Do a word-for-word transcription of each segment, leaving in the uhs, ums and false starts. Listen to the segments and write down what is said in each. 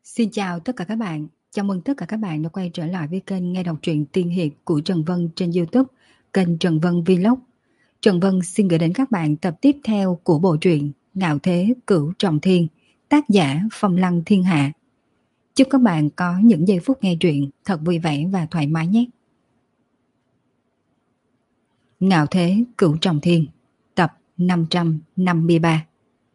Xin chào tất cả các bạn. Chào mừng tất cả các bạn đã quay trở lại với kênh nghe đọc truyện tiên hiệp của Trần Vân trên YouTube, kênh Trần Vân Vlog. Trần Vân xin gửi đến các bạn tập tiếp theo của bộ truyện Ngạo Thế Cửu Trọng Thiên, tác giả Phong Lăng Thiên Hạ. Chúc các bạn có những giây phút nghe truyện thật vui vẻ và thoải mái nhé. Ngạo Thế Cửu Trọng Thiên, tập năm trăm năm mươi ba.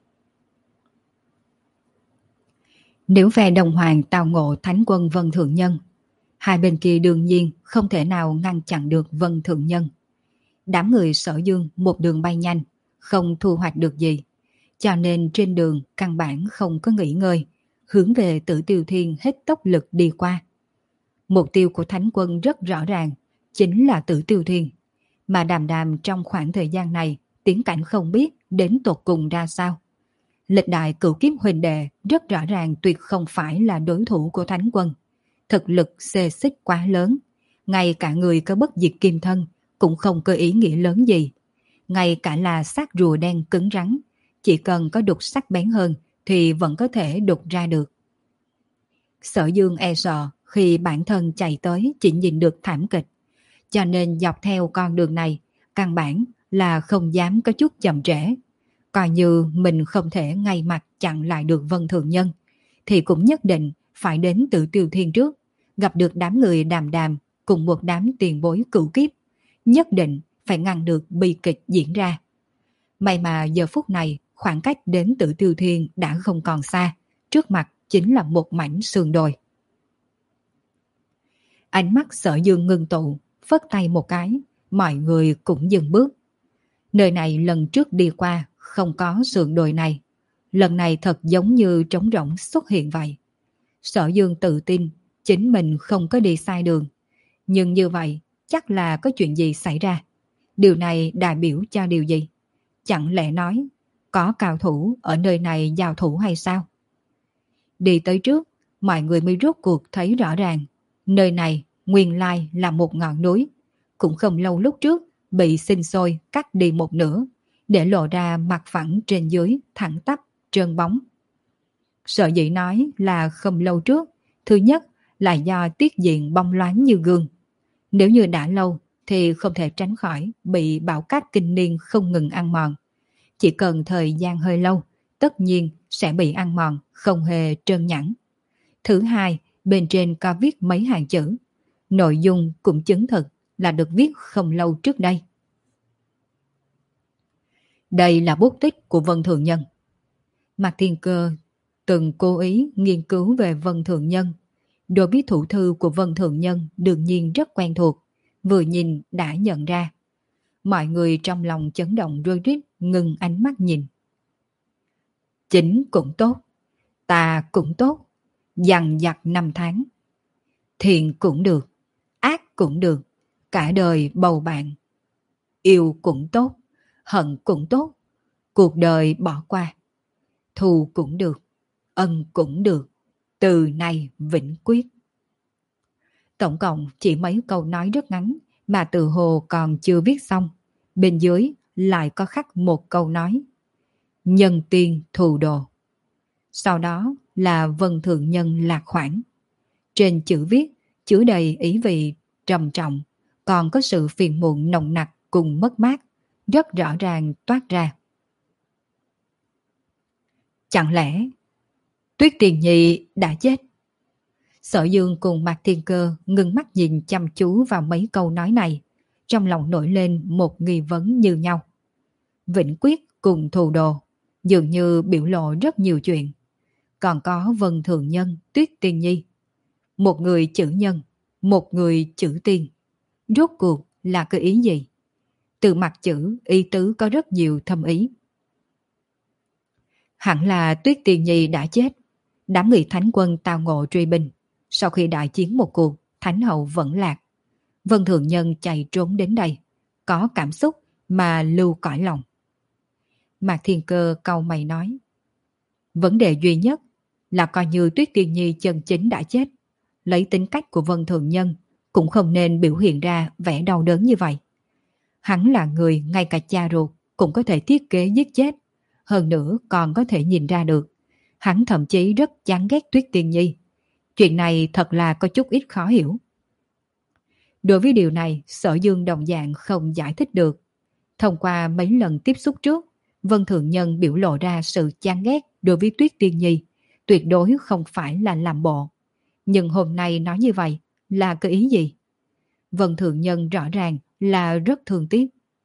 Nếu phe Đồng Hoàng tào ngộ thánh quân Vân Thượng Nhân, hai bên kia đương nhiên không thể nào ngăn chặn được Vân Thượng Nhân. Đám người Sở Dương một đường bay nhanh, không thu hoạch được gì, cho nên trên đường căn bản không có nghỉ ngơi, hướng về Tử Tiêu Thiên hết tốc lực đi qua. Mục tiêu của thánh quân rất rõ ràng, chính là Tử Tiêu Thiên, mà Đàm Đàm trong khoảng thời gian này tiến cảnh không biết đến tột cùng ra sao. Lịch đại cửu kiếp huỳnh đệ rất rõ ràng tuyệt không phải là đối thủ của thánh quân. Thực lực xê xích quá lớn, ngay cả người có bất diệt kim thân cũng không có ý nghĩa lớn gì. Ngay cả là xác rùa đen cứng rắn, chỉ cần có đục sắc bén hơn thì vẫn có thể đục ra được. Sở Dương e sợ khi bản thân chạy tới chỉ nhìn được thảm kịch, cho nên dọc theo con đường này căn bản là không dám có chút chậm trễ. Coi như mình không thể ngay mặt chặn lại được Vân Thượng Nhân, thì cũng nhất định phải đến Tử Tiêu Thiên trước, gặp được đám người Đàm Đàm cùng một đám tiền bối cửu kiếp, nhất định phải ngăn được bi kịch diễn ra. May mà giờ phút này khoảng cách đến Tử Tiêu Thiên đã không còn xa, trước mặt chính là một mảnh sườn đồi. Ánh mắt Sở Dương ngưng tụ, phất tay một cái, mọi người cũng dừng bước. Nơi này lần trước đi qua không có sườn đồi này, lần này thật giống như trống rỗng xuất hiện vậy. Sở Dương tự tin chính mình không có đi sai đường, nhưng như vậy chắc là có chuyện gì xảy ra. Điều này đại biểu cho điều gì? Chẳng lẽ nói có cao thủ ở nơi này giao thủ hay sao? Đi tới trước, mọi người mới rốt cuộc thấy rõ ràng, nơi này nguyên lai là một ngọn núi, cũng không lâu lúc trước bị sinh sôi cắt đi một nửa, để lộ ra mặt phẳng trên dưới thẳng tắp trơn bóng. Sở dĩ nói là không lâu trước, thứ nhất là do tiết diện bóng loáng như gương. Nếu như đã lâu thì không thể tránh khỏi bị bão cát kinh niên không ngừng ăn mòn. Chỉ cần thời gian hơi lâu, tất nhiên sẽ bị ăn mòn, không hề trơn nhẵn. Thứ hai, bên trên có viết mấy hàng chữ. Nội dung cũng chứng thực là được viết không lâu trước đây. Đây là bút tích của Vân Thượng Nhân. Mạc Thiên Cơ từng cố ý nghiên cứu về Vân Thượng Nhân. Đối với thủ thư của Vân Thượng Nhân đương nhiên rất quen thuộc, vừa nhìn đã nhận ra. Mọi người trong lòng chấn động rối rít, ngừng ánh mắt nhìn. Chính cũng tốt, tà cũng tốt, dằn vặt năm tháng. Thiện cũng được, ác cũng được, cả đời bầu bạn. Yêu cũng tốt, hận cũng tốt, cuộc đời bỏ qua. Thù cũng được, ân cũng được, từ nay vĩnh quyết. Tổng cộng chỉ mấy câu nói rất ngắn mà từ hồ còn chưa viết xong. Bên dưới lại có khắc một câu nói: nhân tiên thù đồ. Sau đó là Vân Thượng Nhân lạc khoản. Trên chữ viết chứa đầy ý vị trầm trọng, còn có sự phiền muộn nồng nặc cùng mất mát, rất rõ ràng toát ra. Chẳng lẽ Tuyết Tiền Nhi đã chết? Sở Dương cùng Mạc Thiên Cơ ngưng mắt nhìn chăm chú vào mấy câu nói này, trong lòng nổi lên một nghi vấn như nhau. Vĩnh quyết cùng thù đồ dường như biểu lộ rất nhiều chuyện. Còn có Vân Thượng Nhân, Tuyết Tiên Nhi. Một người chữ nhân, một người chữ tiên. Rốt cuộc là cái ý gì? Từ mặt chữ, ý tứ có rất nhiều thâm ý. Hẳn là Tuyết Tiên Nhi đã chết. Đám người thánh quân tào ngộ truy binh. Sau khi đại chiến một cuộc, thánh hậu vẫn lạc. Vân Thượng Nhân chạy trốn đến đây, có cảm xúc mà lưu cõi lòng. Mạc Thiên Cơ cau mày nói: vấn đề duy nhất là coi như Tuyết Tiên Nhi chân chính đã chết, lấy tính cách của Vân Thượng Nhân cũng không nên biểu hiện ra vẻ đau đớn như vậy. Hắn là người ngay cả cha ruột cũng có thể thiết kế giết chết, hơn nữa còn có thể nhìn ra được. Hắn thậm chí rất chán ghét Tuyết Tiên Nhi, Chuyện này thật là có chút ít khó hiểu. Đối với điều này, Sở Dương đồng dạng không giải thích được. Thông qua mấy lần tiếp xúc trước, Vân Thượng Nhân biểu lộ ra sự chán ghét đối với Tuyết Tiên Nhi, tuyệt đối không phải là làm bộ. Nhưng hôm nay nói như vậy là cái ý gì? Vân Thượng Nhân rõ ràng là rất thương tiếc.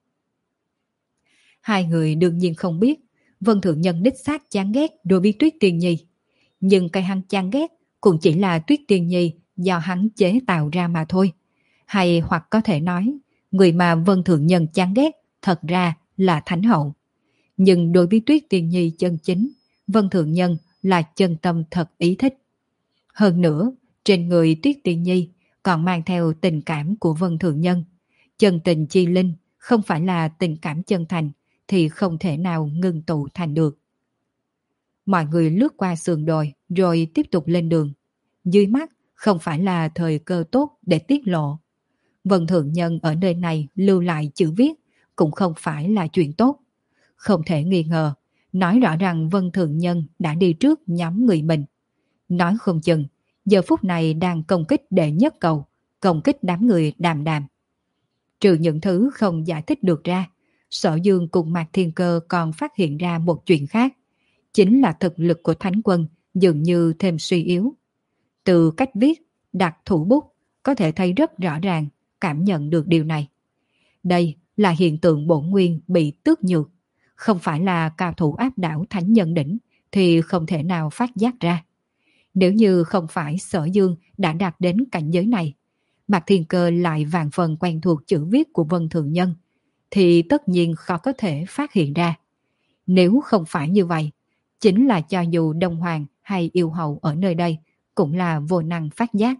Hai người đương nhiên không biết Vân Thượng Nhân đích xác chán ghét đối với Tuyết Tiên Nhi. Nhưng cái hắn chán ghét cũng chỉ là Tuyết Tiên Nhi do hắn chế tạo ra mà thôi. Hay hoặc có thể nói, người mà Vân Thượng Nhân chán ghét thật ra là Thánh Hậu. Nhưng đối với Tuyết Tiên Nhi chân chính, Vân Thượng Nhân là chân tâm thật ý thích. Hơn nữa, trên người Tuyết Tiên Nhi còn mang theo tình cảm của Vân Thượng Nhân. Chân tình chi linh không phải là tình cảm chân thành thì không thể nào ngưng tụ thành được. Mọi người lướt qua sườn đồi rồi tiếp tục lên đường. Dưới mắt không phải là thời cơ tốt để tiết lộ. Vân Thượng Nhân ở nơi này lưu lại chữ viết cũng không phải là chuyện tốt. Không thể nghi ngờ, nói rõ rằng Vân Thượng Nhân đã đi trước nhóm người mình. Nói không chừng, giờ phút này đang công kích đệ nhất cầu, công kích đám người Đàm Đàm. Trừ những thứ không giải thích được ra, Sở Dương cùng Mạc Thiên Cơ còn phát hiện ra một chuyện khác. Chính là thực lực của Thánh Quân dường như thêm suy yếu. Từ cách viết, đặt thủ bút, có thể thấy rất rõ ràng, cảm nhận được điều này. Đây là hiện tượng bổn nguyên bị tước nhược. Không phải là cao thủ áp đảo Thánh Nhân đỉnh thì không thể nào phát giác ra. Nếu như không phải Sở Dương đã đạt đến cảnh giới này, Mạc Thiên Cơ lại vạn phần quen thuộc chữ viết của Vân Thượng Nhân, thì tất nhiên khó có thể phát hiện ra. Nếu không phải như vậy, chính là cho dù Đông Hoàng hay Yêu Hậu ở nơi đây cũng là vô năng phát giác.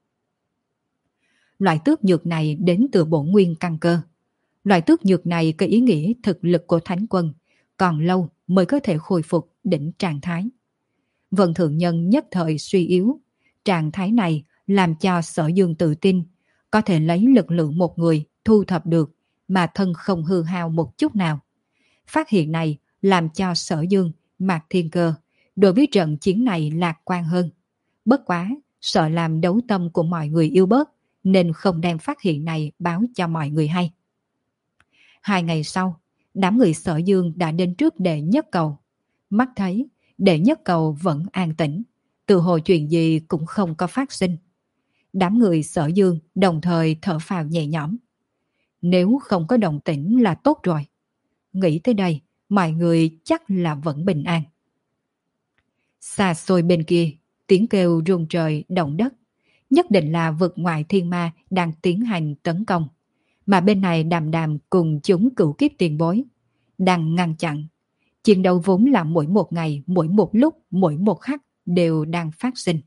Loại tước nhược này đến từ bổn nguyên căn cơ. Loại tước nhược này có ý nghĩa thực lực của Thánh Quân còn lâu mới có thể khôi phục đỉnh trạng thái. Vân Thượng Nhân nhất thời suy yếu. Trạng thái này làm cho Sở Dương tự tin có thể lấy lực lượng một người thu thập được mà thân không hư hao một chút nào. Phát hiện này làm cho Sở Dương, Mạc Thiên Cơ đối với trận chiến này lạc quan hơn. Bất quá, sợ làm đấu tâm của mọi người yếu bớt nên không đem phát hiện này báo cho mọi người hay. Hai ngày sau, đám người Sở Dương đã đến trước đệ nhất cầu. Mắt thấy, đệ nhất cầu vẫn an tĩnh, tự hồ chuyện gì cũng không có phát sinh. Đám người Sở Dương đồng thời thở phào nhẹ nhõm. Nếu không có động tĩnh là tốt rồi. Nghĩ tới đây, mọi người chắc là vẫn bình an. Xa xôi bên kia, tiếng kêu rung trời động đất. Nhất định là vực ngoại thiên ma đang tiến hành tấn công. Mà bên này Đàm Đàm cùng chúng cửu kiếp tiền bối đang ngăn chặn. Chiến đấu vốn là mỗi một ngày, mỗi một lúc, mỗi một khắc đều đang phát sinh.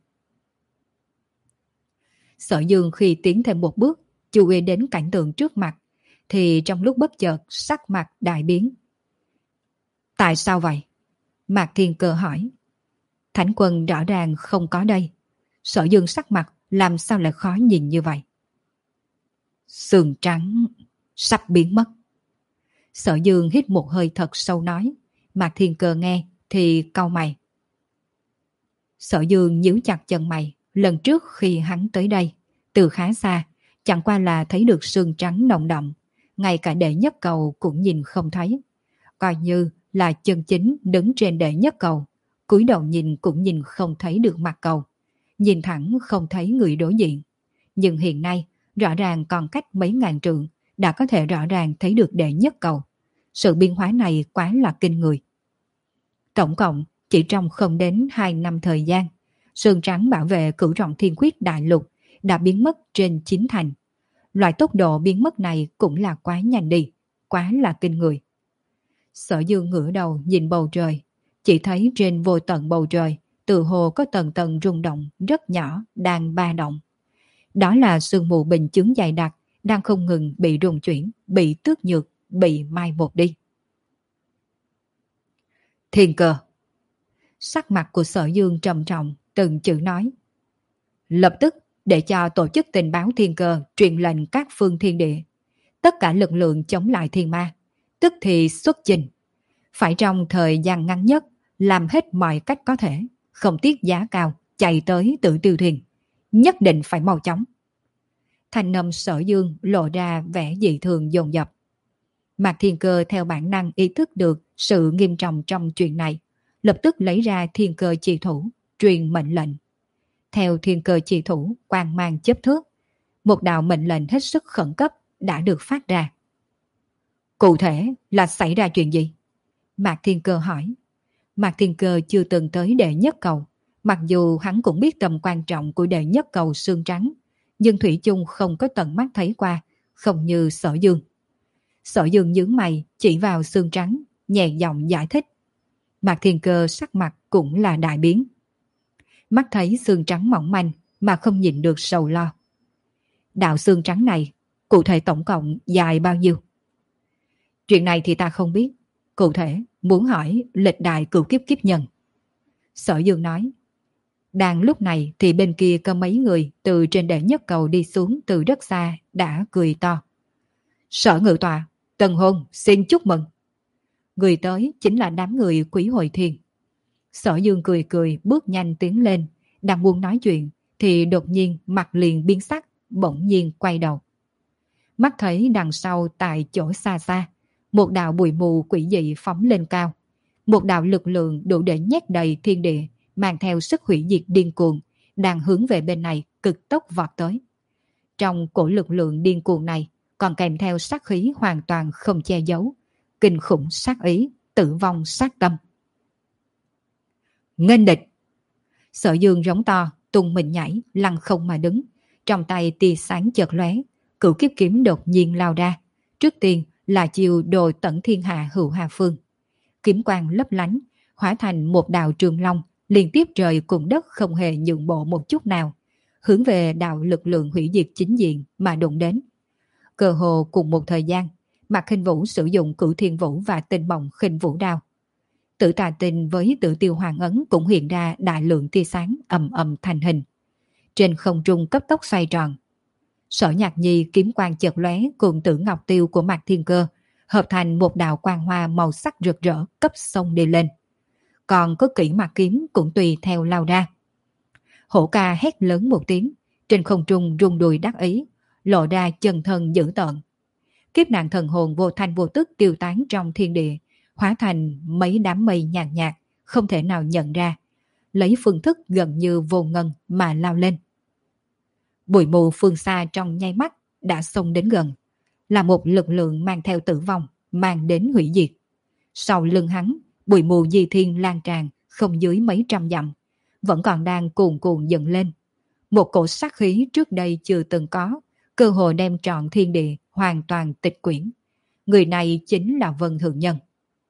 Sở Dương khi tiến thêm một bước, chú ý đến cảnh tượng trước mặt, thì trong lúc bất chợt sắc mặt đại biến. Tại sao vậy? Mạc Thiên Cơ hỏi. Thánh Quân rõ ràng không có đây. Sở Dương sắc mặt làm sao lại khó nhìn như vậy? Sườn trắng sắp biến mất. Sở Dương hít một hơi thật sâu nói. Mạc Thiên Cơ nghe thì cau mày. Sở Dương nhíu chặt chân mày. Lần trước khi hắn tới đây, từ khá xa, chẳng qua là thấy được sương trắng nồng đậm, ngay cả đệ nhất cầu cũng nhìn không thấy. Coi như là chân chính đứng trên đệ nhất cầu, cúi đầu nhìn cũng nhìn không thấy được mặt cầu, nhìn thẳng không thấy người đối diện. Nhưng hiện nay, rõ ràng còn cách mấy ngàn trượng, đã có thể rõ ràng thấy được đệ nhất cầu. Sự biến hóa này quá là kinh người. Tổng cộng, chỉ trong không đến hai năm thời gian, sương trắng bảo vệ cửu trọng thiên quyết đại lục đã biến mất trên chín thành. Loại tốc độ biến mất này cũng là quá nhanh đi, quá là kinh người. Sở Dương ngửa đầu nhìn bầu trời, chỉ thấy trên vô tận bầu trời, từ hồ có tầng tầng rung động rất nhỏ đang ba động. Đó là sương mù bình chướng dày đặc, đang không ngừng bị rung chuyển, bị tước nhược, bị mai một đi. Thiên Cơ. Sắc mặt của Sở Dương trầm trọng, từng chữ nói. Lập tức để cho tổ chức tình báo Thiên Cơ truyền lệnh các phương thiên địa. Tất cả lực lượng chống lại thiên ma, tức thì xuất trình. Phải trong thời gian ngắn nhất, làm hết mọi cách có thể, không tiếc giá cao, chạy tới Tử Tiêu Thuyền. Nhất định phải mau chóng. Thanh âm Sở Dương lộ ra vẻ dị thường dồn dập. Mạc Thiên Cơ theo bản năng ý thức được sự nghiêm trọng trong chuyện này, lập tức lấy ra thiên cơ chỉ thủ, truyền mệnh lệnh. Theo thiên cơ chỉ thủ, quang mang chớp thước, một đạo mệnh lệnh hết sức khẩn cấp đã được phát ra. Cụ thể là xảy ra chuyện gì? Mạc Thiên Cơ hỏi. Mạc Thiên Cơ chưa từng tới đệ nhất cầu, mặc dù hắn cũng biết tầm quan trọng của đệ nhất cầu xương trắng, nhưng thủy chung không có tận mắt thấy qua, không như Sở Dương. Sở Dương nhướng mày chỉ vào xương trắng, nhẹ giọng giải thích. Mạc Thiên Cơ sắc mặt cũng là đại biến. Mắt thấy xương trắng mỏng manh mà không nhìn được sầu lo. Đạo xương trắng này cụ thể tổng cộng dài bao nhiêu? Chuyện này thì ta không biết, cụ thể muốn hỏi lịch đại cửu kiếp kiếp nhân. Sở Dương nói. Đang lúc này thì bên kia có mấy người từ trên đệ nhất cầu đi xuống từ rất xa đã cười to. Sở Ngự Tọa, Tân Hôn xin chúc mừng. Người tới chính là đám người Quý Hội Thiên. Sở Dương cười cười bước nhanh tiến lên, đang muốn nói chuyện thì đột nhiên mặt liền biến sắc, bỗng nhiên quay đầu. Mắt thấy đằng sau tại chỗ xa xa, một đạo bụi mù quỷ dị phóng lên cao. Một đạo lực lượng đủ để nhét đầy thiên địa, mang theo sức hủy diệt điên cuồng, đang hướng về bên này cực tốc vọt tới. Trong cổ lực lượng điên cuồng này còn kèm theo sát khí hoàn toàn không che giấu, kinh khủng sát ý, tử vong sát tâm. Nghênh địch! Sở Dương rống to, tung mình nhảy, lăn không mà đứng, trong tay tia sáng chợt lóe, cửu kiếp kiếm đột nhiên lao ra. Trước tiên là chiều đồ tận thiên hạ hữu hà phương. Kiếm quang lấp lánh, hóa thành một đạo trường long, liên tiếp trời cùng đất không hề nhượng bộ một chút nào, hướng về đạo lực lượng hủy diệt chính diện mà đụng đến. Cơ hồ cùng một thời gian, Mạc Khinh Vũ sử dụng Cửu Thiên Vũ và Tinh Mộng Khinh Vũ đao. Tử Tà Tinh với Tử Tiêu Hoàng Ấn cũng hiện ra đại lượng tia sáng ầm ầm thành hình. Trên không trung cấp tốc xoay tròn. Sở Nhạc Nhi kiếm quang chợt lóe cùng Tử Ngọc Tiêu của Mạc Thiên Cơ hợp thành một đạo quang hoa màu sắc rực rỡ cấp sông đi lên. Còn có Kỷ Mạc kiếm cũng tùy theo lao ra. Hổ Ca hét lớn một tiếng, trên không trung rung đùi đắc ý, lộ ra chân thân dữ tợn. Kiếp nạn thần hồn vô thanh vô tức tiêu tán trong thiên địa, hóa thành mấy đám mây nhàn nhạt, nhạt, không thể nào nhận ra, lấy phương thức gần như vô ngân mà lao lên. Bụi mù phương xa trong nháy mắt đã xông đến gần, là một lực lượng mang theo tử vong, mang đến hủy diệt. Sau lưng hắn, bụi mù di thiên lan tràn không dưới mấy trăm dặm, vẫn còn đang cuồn cuộn dần lên. Một cổ sát khí trước đây chưa từng có, cơ hồ đem trọn thiên địa hoàn toàn tịch quyển. Người này chính là Vân Thượng Nhân.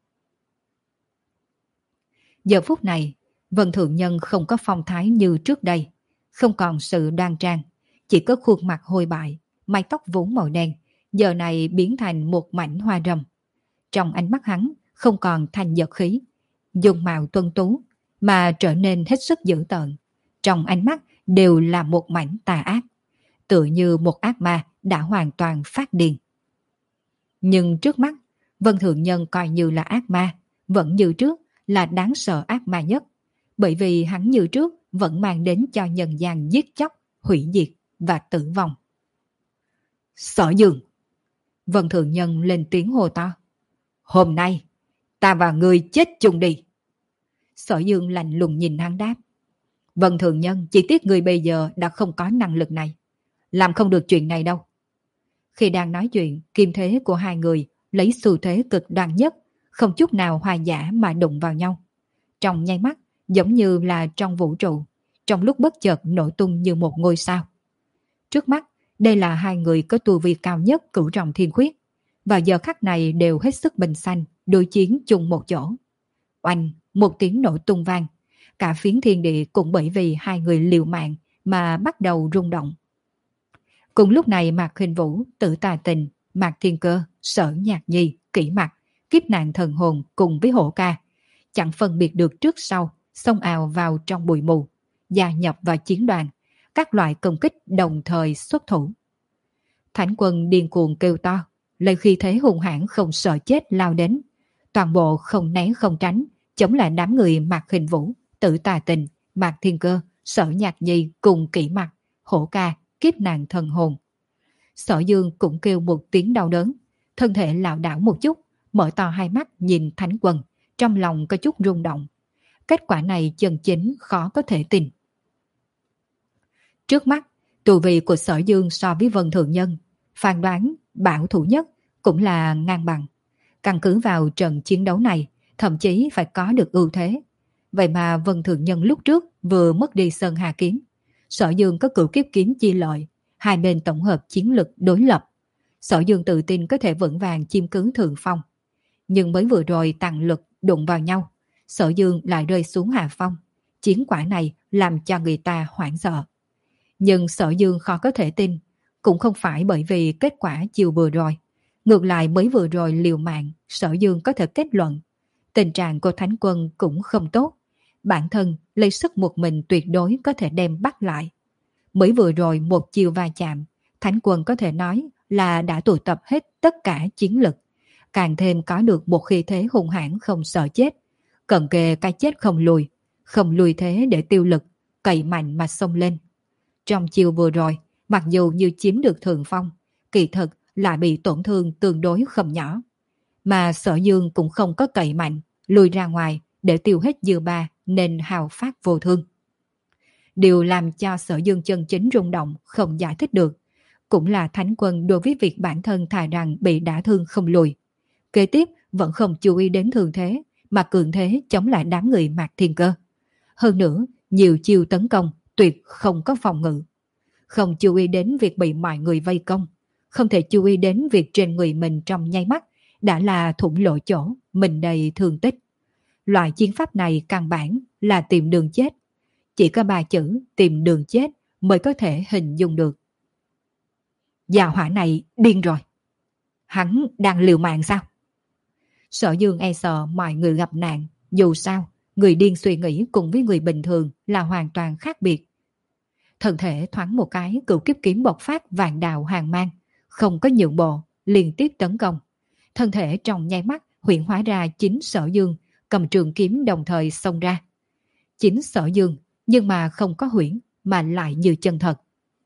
Giờ phút này, Vân Thượng Nhân không có phong thái như trước đây, không còn sự đoan trang, chỉ có khuôn mặt hôi bại, mái tóc vốn màu đen, giờ này biến thành một mảnh hoa râm. Trong ánh mắt hắn không còn thanh dật khí, dung mạo tuân tú, mà trở nên hết sức dữ tợn. Trong ánh mắt đều là một mảnh tà ác, tựa như một ác ma đã hoàn toàn phát điên. Nhưng trước mắt, Vân Thượng Nhân coi như là ác ma, vẫn như trước là đáng sợ ác ma nhất, bởi vì hắn như trước vẫn mang đến cho nhân gian giết chóc, hủy diệt và tử vong. Sở Dương! Vân Thượng Nhân lên tiếng hô to. Hôm nay, ta và ngươi chết chung đi. Sở Dương lạnh lùng nhìn hắn đáp. Vân Thượng Nhân, chỉ tiếc người bây giờ đã không có năng lực này, làm không được chuyện này đâu. Khi đang nói chuyện, kim thế của hai người lấy xu thế cực đoan nhất, không chút nào hòa giả mà đụng vào nhau. Trong nháy mắt, giống như là trong vũ trụ, trong lúc bất chợt nổ tung như một ngôi sao. Trước mắt, đây là hai người có tu vi cao nhất cửu trọng thiên khuyết, và giờ khắc này đều hết sức bình xanh, đối chiến chung một chỗ. Oanh, một tiếng nổ tung vang, cả phiến thiên địa cũng bởi vì hai người liều mạng mà bắt đầu rung động. Cùng lúc này Mạc Khinh Vũ, Tử Tà Tình, Mạc Thiên Cơ, Sở Nhạc Nhi, Kỷ Mặc, Kiếp Nạn Thần Hồn cùng với Hổ Ca, chẳng phân biệt được trước sau, xông ào vào trong bụi mù, gia nhập vào chiến đoàn, các loại công kích đồng thời xuất thủ. Thánh quân điên cuồng kêu to, lấy khi thế hung hãn không sợ chết lao đến, toàn bộ không né không tránh, chống lại đám người Mạc Khinh Vũ, Tử Tà Tình, Mạc Thiên Cơ, Sở Nhạc Nhi cùng Kỷ Mặc, Hổ Ca, kiếp nạn thần hồn. Sở Dương cũng kêu một tiếng đau đớn, thân thể lảo đảo một chút, mở to hai mắt nhìn Thánh Quân, trong lòng có chút rung động. Kết quả này chân chính khó có thể tin. Trước mắt, tu vi của Sở Dương so với Vân Thượng Nhân, phán đoán bảo thủ nhất cũng là ngang bằng. Căn cứ vào trận chiến đấu này, thậm chí phải có được ưu thế. Vậy mà Vân Thượng Nhân lúc trước vừa mất đi Sơn Hà Kiếm, Sở Dương có Cửu Kiếp Kiếm chi lợi, hai bên tổng hợp chiến lực đối lập. Sở Dương tự tin có thể vững vàng chiếm cứ thượng phong. Nhưng mới vừa rồi tăng lực đụng vào nhau, Sở Dương lại rơi xuống hạ phong. Chiến quả này làm cho người ta hoảng sợ. Nhưng Sở Dương khó có thể tin, cũng không phải bởi vì kết quả chiều vừa rồi. Ngược lại mới vừa rồi liều mạng, Sở Dương có thể kết luận. Tình trạng của Thánh Quân cũng không tốt. Bản thân lấy sức một mình tuyệt đối có thể đem bắt lại. Mới vừa rồi một chiều va chạm, Thánh Quân có thể nói là đã tụ tập hết tất cả chiến lực. Càng thêm có được một khí thế hung hãn không sợ chết. Cận kề cái chết không lùi. Không lùi thế để tiêu lực, cậy mạnh mà xông lên. Trong chiều vừa rồi, mặc dù như chiếm được thượng phong, kỳ thực lại bị tổn thương tương đối không nhỏ. Mà Sở Dương cũng không có cậy mạnh, lùi ra ngoài để tiêu hết dư ba nên hào phát vô thương. Điều làm cho Sở Dương chân chính rung động không giải thích được, cũng là Thánh Quân đối với việc bản thân thà rằng bị đả thương không lùi. Kế tiếp vẫn không chú ý đến thương thế, mà cường thế chống lại đám người Mạc Thiên Cơ. Hơn nữa, nhiều chiêu tấn công tuyệt không có phòng ngự. Không chú ý đến việc bị mọi người vây công, không thể chú ý đến việc trên người mình trong nháy mắt đã là thủng lỗ chỗ, mình đầy thương tích. Loại chiến pháp này căn bản là tìm đường chết. Chỉ có ba chữ tìm đường chết mới có thể hình dung được. Gia hỏa này điên rồi. Hắn đang liều mạng sao? Sở Dương e sợ mọi người gặp nạn. Dù sao, người điên suy nghĩ cùng với người bình thường là hoàn toàn khác biệt. Thân thể thoáng một cái, Cửu Kiếp Kiếm bộc phát vạn đạo hàng mang, không có nhượng bộ, liên tiếp tấn công. Thân thể trong nháy mắt huyễn hóa ra chính Sở Dương, cầm trường kiếm đồng thời xông ra. Chính Sở Dương, nhưng mà không có huyễn, mà lại như chân thật.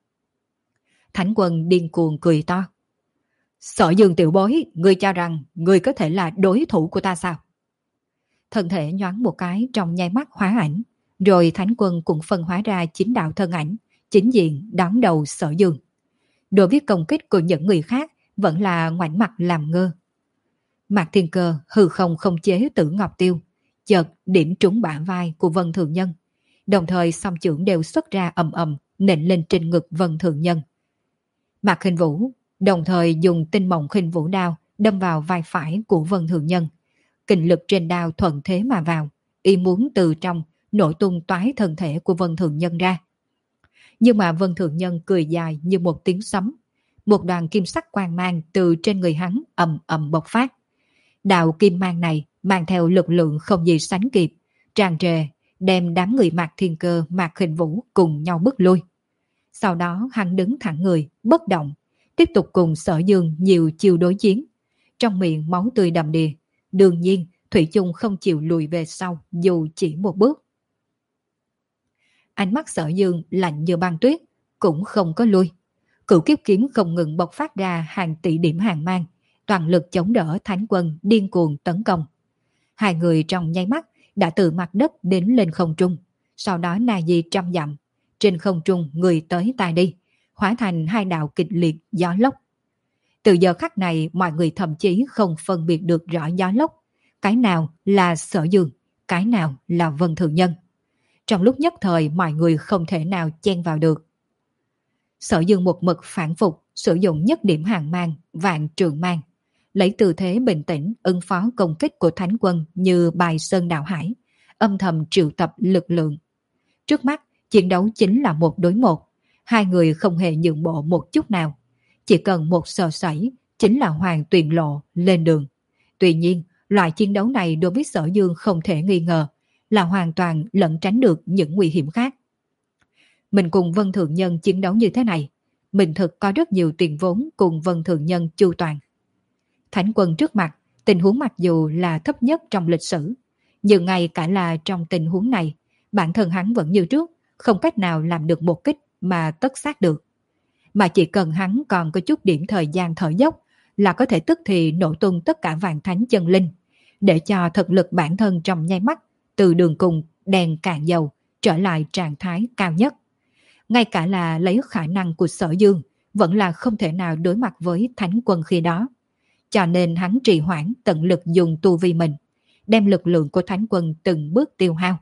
Thánh Quân điên cuồng cười to. Sở Dương tiểu bối, ngươi cho rằng ngươi có thể là đối thủ của ta sao? Thân thể nhoáng một cái trong nháy mắt hóa ảnh, rồi Thánh Quân cũng phân hóa ra chính đạo thân ảnh, chính diện đón đầu Sở Dương. Đối với công kích của những người khác vẫn là ngoảnh mặt làm ngơ. Mạc Thiên Cơ hư không không chế Tử Ngọc Tiêu, chợt điểm trúng bả vai của Vân Thượng Nhân, đồng thời song chưởng đều xuất ra ầm ầm nện lên trên ngực Vân Thượng Nhân. Mạc Khinh Vũ đồng thời dùng Tinh Mộng Khinh Vũ đao đâm vào vai phải của Vân Thượng Nhân. Kình lực trên đao thuận thế mà vào, y muốn từ trong nổ tung toái thân thể của Vân Thượng Nhân ra. Nhưng mà Vân Thượng Nhân cười dài như một tiếng sấm, một đoàn kim sắc quang mang từ trên người hắn ầm ầm bộc phát. Đạo kim mang này mang theo lực lượng không gì sánh kịp, tràn trề, đem đám người Mạc Thiên Cơ, Mạc Khinh Vũ cùng nhau bước lui. Sau đó hắn đứng thẳng người, bất động, tiếp tục cùng Sở Dương nhiều chiêu đối chiến. Trong miệng máu tươi đầm đìa, đương nhiên thủy chung không chịu lùi về sau dù chỉ một bước. Ánh mắt Sở Dương lạnh như băng tuyết, cũng không có lui. Cửu Kiếp Kiếm không ngừng bộc phát ra hàng tỷ điểm hàng mang, toàn lực chống đỡ Thánh Quân điên cuồng tấn công. Hai người trong nháy mắt đã từ mặt đất đến lên không trung, sau đó na di trăm dặm, trên không trung người tới ta đi, hóa thành hai đạo kịch liệt gió lốc. Từ giờ khắc này mọi người thậm chí không phân biệt được rõ gió lốc, cái nào là Sở Dương, cái nào là Vân Thượng Nhân. Trong lúc nhất thời mọi người không thể nào chen vào được. Sở Dương một mực phản phục sử dụng nhất điểm hàng mang, vạn trường mang, lấy tư thế bình tĩnh ứng phó công kích của Thánh Quân như bài sơn đảo hải, âm thầm triệu tập lực lượng. Trước mắt chiến đấu chính là một đối một, hai người không hề nhượng bộ một chút nào. Chỉ cần một sơ sẩy chính là hoàng tuyền lộ lên đường. Tuy nhiên, loại chiến đấu này đối với Sở Dương không thể nghi ngờ là hoàn toàn lẩn tránh được những nguy hiểm khác. Mình cùng Vân Thượng Nhân chiến đấu như thế này, mình thực có rất nhiều tiền vốn cùng Vân Thượng Nhân chu toàn. Thánh Quân trước mặt, tình huống mặc dù là thấp nhất trong lịch sử, nhưng ngay cả là trong tình huống này, bản thân hắn vẫn như trước, không cách nào làm được một kích mà tất sát được. Mà chỉ cần hắn còn có chút điểm thời gian thở dốc là có thể tức thì nổ tung tất cả vạn thánh chân linh, để cho thực lực bản thân trong nháy mắt từ đường cùng đèn cạn dầu trở lại trạng thái cao nhất. Ngay cả là lấy khả năng của Sở Dương vẫn là không thể nào đối mặt với thánh quân khi đó. Cho nên hắn trì hoãn tận lực dùng tu vi mình, đem lực lượng của thánh quân từng bước tiêu hao.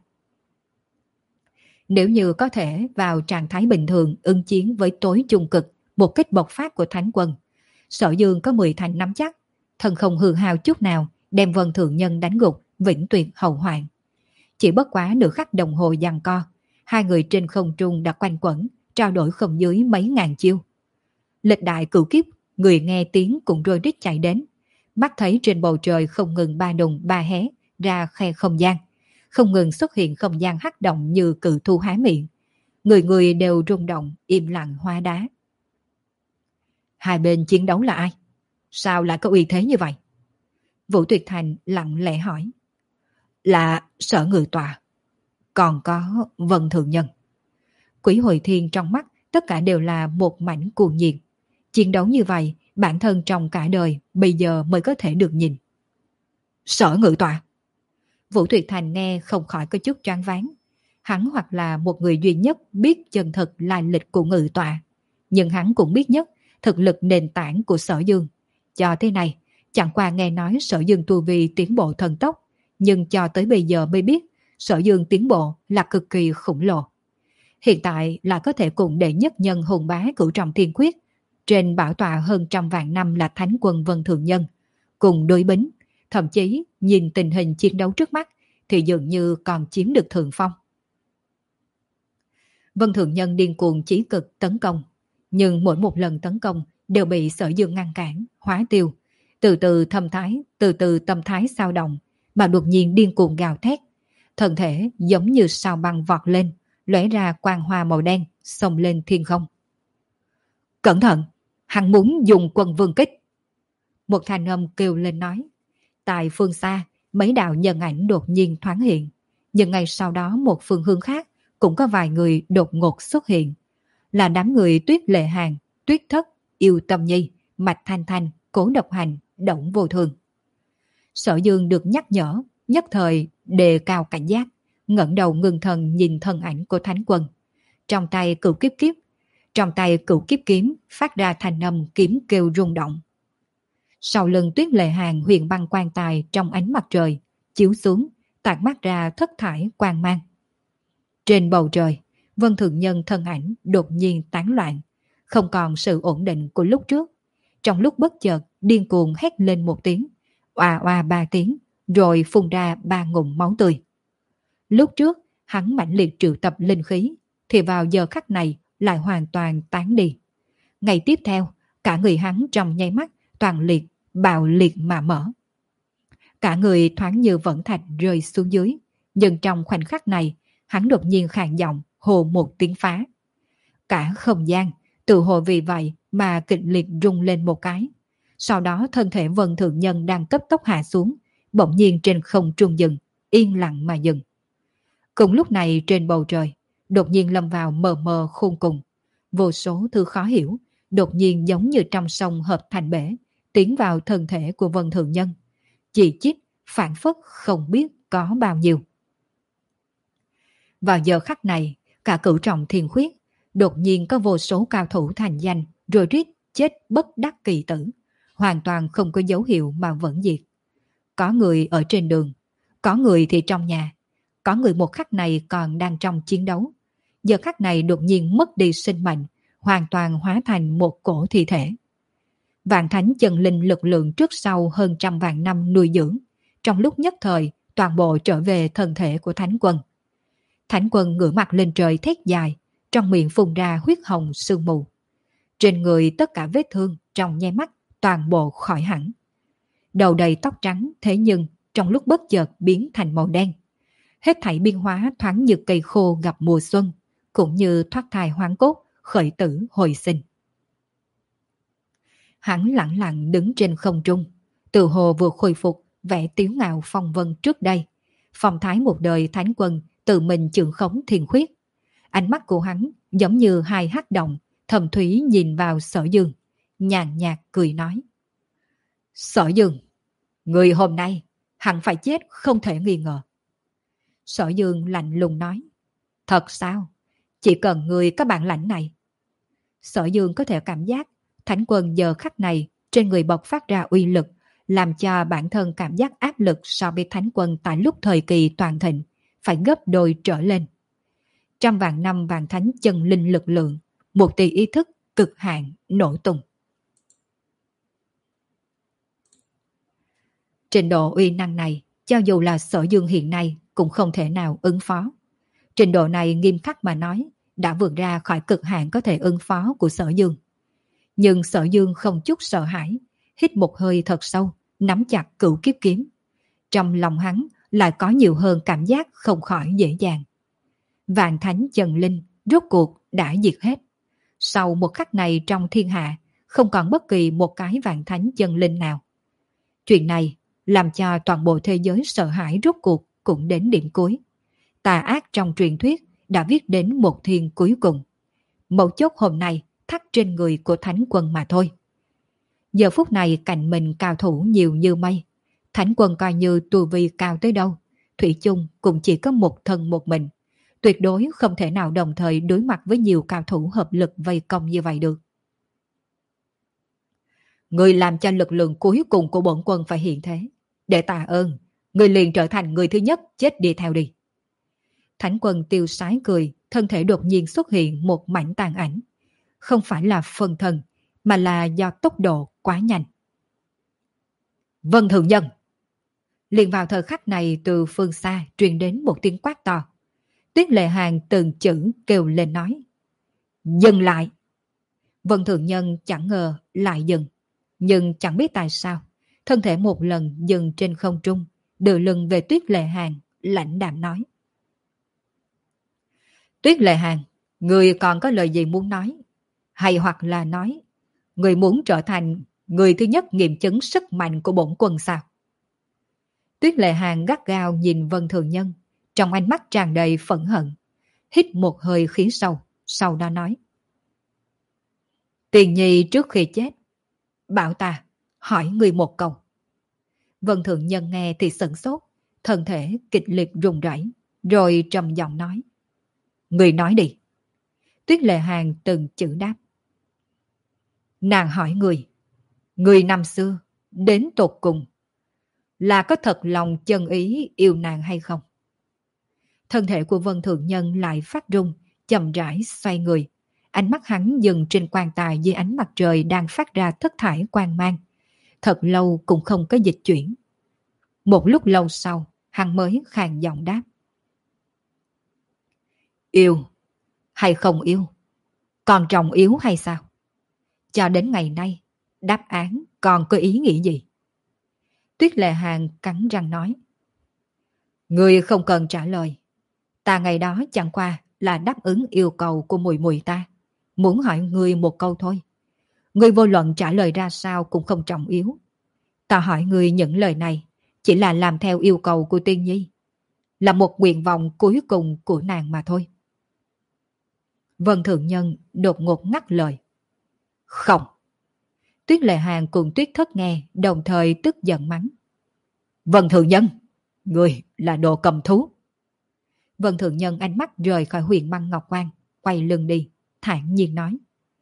Nếu như có thể vào trạng thái bình thường ứng chiến với tối chung cực một kích bộc phát của thánh quân, Sở Dương có mười thành nắm chắc, thân không hư hao chút nào đem Vân Thượng Nhân đánh gục vĩnh tuyệt hậu hoạn. Chỉ bất quá nửa khắc đồng hồ giằng co, hai người trên không trung đã quanh quẩn, trao đổi không dưới mấy ngàn chiêu. Lịch đại cửu kiếp, người nghe tiếng cũng rơi rít chạy đến, mắt thấy trên bầu trời không ngừng ba đùng ba hé ra khe không gian, không ngừng xuất hiện không gian hắc động như cự thu há miệng. Người người đều rung động, im lặng hóa đá. Hai bên chiến đấu là ai? Sao lại có uy thế như vậy? Vũ Tuyệt Thành lặng lẽ hỏi. Là Sở Ngự Tọa, còn có Vân Thượng Nhân. Quỷ Hồi Thiên trong mắt tất cả đều là một mảnh cuồng nhiệt. Chiến đấu như vậy, bản thân trong cả đời bây giờ mới có thể được nhìn. Sở Ngự Tọa. Vũ Tuyệt Thành nghe không khỏi có chút choáng váng. Hắn hoặc là một người duy nhất biết chân thực lai lịch của Ngự Tọa, nhưng hắn cũng biết nhất thực lực nền tảng của Sở Dương. Cho thế này, chẳng qua nghe nói Sở Dương tu vi tiến bộ thần tốc, nhưng cho tới bây giờ mới biết Sở Dương tiến bộ là cực kỳ khủng lồ. Hiện tại là có thể cùng đệ nhất nhân hùng bá cửu trọng thiên quyết, trên bảo tọa hơn trăm vạn năm là thánh quân Vân Thượng Nhân, cùng đối bính, thậm chí nhìn tình hình chiến đấu trước mắt thì dường như còn chiếm được thượng phong. Vân Thượng Nhân điên cuồng chí cực tấn công, nhưng mỗi một lần tấn công đều bị Sở Dương ngăn cản, hóa tiêu, từ từ thâm thái, từ từ tâm thái sao động, mà đột nhiên điên cuồng gào thét, thân thể giống như sao băng vọt lên, lóe ra quang hoa màu đen, xông lên thiên không. Cẩn thận, hắn muốn dùng Quân Vương kích. Một thanh âm kêu lên nói. Tại phương xa, mấy đạo nhân ảnh đột nhiên thoáng hiện, nhưng ngay sau đó một phương hướng khác cũng có vài người đột ngột xuất hiện, là đám người Tuyết Lệ Hàng, Tuyết Thất, Yêu Tâm Nhi, Mạch Thanh Thanh, Cố Độc Hành, Đổng Vô Thường. Sở Dương được nhắc nhở, nhất thời đề cao cảnh giác, ngẩng đầu ngưng thần nhìn thân ảnh của thánh quân. Trong tay cửu kiếp kiếp, trong tay cửu kiếp kiếm phát ra thành âm kiếm kêu rung động. Sau lưng Tuyết Lệ Hàng huyền băng quan tài trong ánh mặt trời chiếu xuống, tản mắt ra thất thải quang mang. Trên bầu trời, Vân Thượng Nhân thân ảnh đột nhiên tán loạn, không còn sự ổn định của lúc trước. Trong lúc bất chợt điên cuồng hét lên một tiếng, oà oà ba tiếng, rồi phun ra ba ngụm máu tươi. Lúc trước hắn mãnh liệt triệu tập linh khí, thì vào giờ khắc này lại hoàn toàn tán đi. Ngày tiếp theo, cả người hắn trong nháy mắt toàn liệt, bạo liệt mà mở. Cả người thoáng như vẫn thạch rơi xuống dưới, nhưng trong khoảnh khắc này, hắn đột nhiên khàn giọng hồ một tiếng phá. Cả không gian, tự hồ vì vậy mà kịch liệt rung lên một cái. Sau đó thân thể Vân Thượng Nhân đang cấp tốc hạ xuống, bỗng nhiên trên không trung dừng, yên lặng mà dừng. Cùng lúc này trên bầu trời, đột nhiên lâm vào mờ mờ khôn cùng. Vô số thứ khó hiểu, đột nhiên giống như trong sông hợp thành bể, tiến vào thân thể của Vân Thượng Nhân. Chỉ chít, phản phất không biết có bao nhiêu. Vào giờ khắc này, cả cửu trọng thiên khuyết, đột nhiên có vô số cao thủ thành danh, rồi rít chết bất đắc kỳ tử, hoàn toàn không có dấu hiệu mà vẫn diệt. Có người ở trên đường, có người thì trong nhà, có người một khắc này còn đang trong chiến đấu. Giờ khắc này đột nhiên mất đi sinh mệnh, hoàn toàn hóa thành một cổ thi thể. Vạn thánh chân linh lực lượng trước sau hơn trăm vạn năm nuôi dưỡng, trong lúc nhất thời toàn bộ trở về thân thể của thánh quân. Thánh quân ngửa mặt lên trời thét dài, trong miệng phun ra huyết hồng sương mù. Trên người tất cả vết thương trong nháy mắt toàn bộ khỏi hẳn. Đầu đầy tóc trắng thế nhưng trong lúc bất chợt biến thành màu đen. Hết thảy biên hóa thoáng như cây khô gặp mùa xuân, cũng như thoát thai hoang cốt, khởi tử hồi sinh. Hắn lặng lặng đứng trên không trung, tự hồ vừa khôi phục vẻ tiếu ngạo phong vân trước đây. Phong thái một đời thánh quân tự mình trưởng khống thiên khuyết. Ánh mắt của hắn giống như hai hắc động, thầm thúy nhìn vào Sở Dương, nhàn nhạt cười nói. Sở Dương, người hôm nay hẳn phải chết không thể nghi ngờ. Sở Dương lạnh lùng nói. Thật sao? Chỉ cần người có bản lãnh này. Sở Dương có thể cảm giác Thánh Quân giờ khắc này trên người bộc phát ra uy lực, làm cho bản thân cảm giác áp lực so với Thánh Quân tại lúc thời kỳ toàn thịnh phải gấp đôi trở lên. Trăm vạn năm vạn thánh chân linh lực lượng, một tỷ ý thức cực hạn nổ tung. Trình độ uy năng này, cho dù là Sở Dương hiện nay cũng không thể nào ứng phó. Trình độ này nghiêm khắc mà nói, đã vượt ra khỏi cực hạn có thể ứng phó của Sở Dương. Nhưng Sở Dương không chút sợ hãi, hít một hơi thật sâu, nắm chặt cửu kiếp kiếm. Trong lòng hắn lại có nhiều hơn cảm giác không khỏi dễ dàng. Vạn thánh chân linh rốt cuộc đã diệt hết. Sau một khắc này trong thiên hạ, không còn bất kỳ một cái vạn thánh chân linh nào. Chuyện này làm cho toàn bộ thế giới sợ hãi rốt cuộc cũng đến điểm cuối. Tà ác trong truyền thuyết đã viết đến một thiên cuối cùng. Mấu chốt hôm nay thắt trên người của Thánh Quân mà thôi. Giờ phút này cạnh mình cao thủ nhiều như mây. Thánh Quân coi như tu vi cao tới đâu, thủy chung cũng chỉ có một thân một mình. Tuyệt đối không thể nào đồng thời đối mặt với nhiều cao thủ hợp lực vây công như vậy được. Người làm cho lực lượng cuối cùng của bổn quân phải hiện thế. Để tạ ơn, người liền trở thành người thứ nhất chết đi theo đi. Thánh Quân tiêu sái cười, thân thể đột nhiên xuất hiện một mảnh tàn ảnh. Không phải là phân thân, mà là do tốc độ quá nhanh. Vân Thượng Nhân! Liền vào thời khắc này từ phương xa truyền đến một tiếng quát to. Tuyết Lệ Hàng từng chữ kêu lên nói. Dừng lại! Vân Thượng Nhân chẳng ngờ lại dừng. Nhưng chẳng biết tại sao, thân thể một lần dừng trên không trung, đưa lưng về Tuyết Lệ Hàng, lãnh đạm nói. Tuyết Lệ Hàng, người còn có lời gì muốn nói? Hay hoặc là nói, người muốn trở thành người thứ nhất nghiệm chứng sức mạnh của bổn quân sao? Tuyết Lệ Hàng gắt gao nhìn Vân Thường Nhân, trong ánh mắt tràn đầy phẫn hận, hít một hơi khí sâu, sau đó nói. Tiền Nhi trước khi chết, bảo ta hỏi người một câu. Vân Thượng Nhân nghe thì sửng sốt, thân thể kịch liệt run rẩy, rồi trầm giọng nói. Người nói đi. Tuyết Lệ Hàng từng chữ đáp. Nàng hỏi người, người năm xưa đến tột cùng là có thật lòng chân ý yêu nàng hay không? Thân thể của Vân Thượng Nhân lại phát run, chậm rãi xoay người. Ánh mắt hắn dừng trên quan tài dưới ánh mặt trời đang phát ra thất thải quang mang. Thật lâu cũng không có dịch chuyển. Một lúc lâu sau, hắn mới khàn giọng đáp. Yêu hay không yêu? Còn trọng yếu hay sao? Cho đến ngày nay, đáp án còn có ý nghĩa gì? Tuyết Lệ Hàng cắn răng nói. Người không cần trả lời. Ta ngày đó chẳng qua là đáp ứng yêu cầu của mùi mùi ta. Muốn hỏi người một câu thôi. Người vô luận trả lời ra sao cũng không trọng yếu. Ta hỏi người những lời này chỉ là làm theo yêu cầu của Tiên Nhi. Là một nguyện vọng cuối cùng của nàng mà thôi. Vân Thượng Nhân đột ngột ngắt lời. Không. Tuyết Lệ Hàng cùng Tuyết Thất nghe đồng thời tức giận mắng. Vân Thượng Nhân, người là đồ cầm thú. Vân Thượng Nhân ánh mắt rời khỏi huyền băng ngọc quan, quay lưng đi, thản nhiên nói.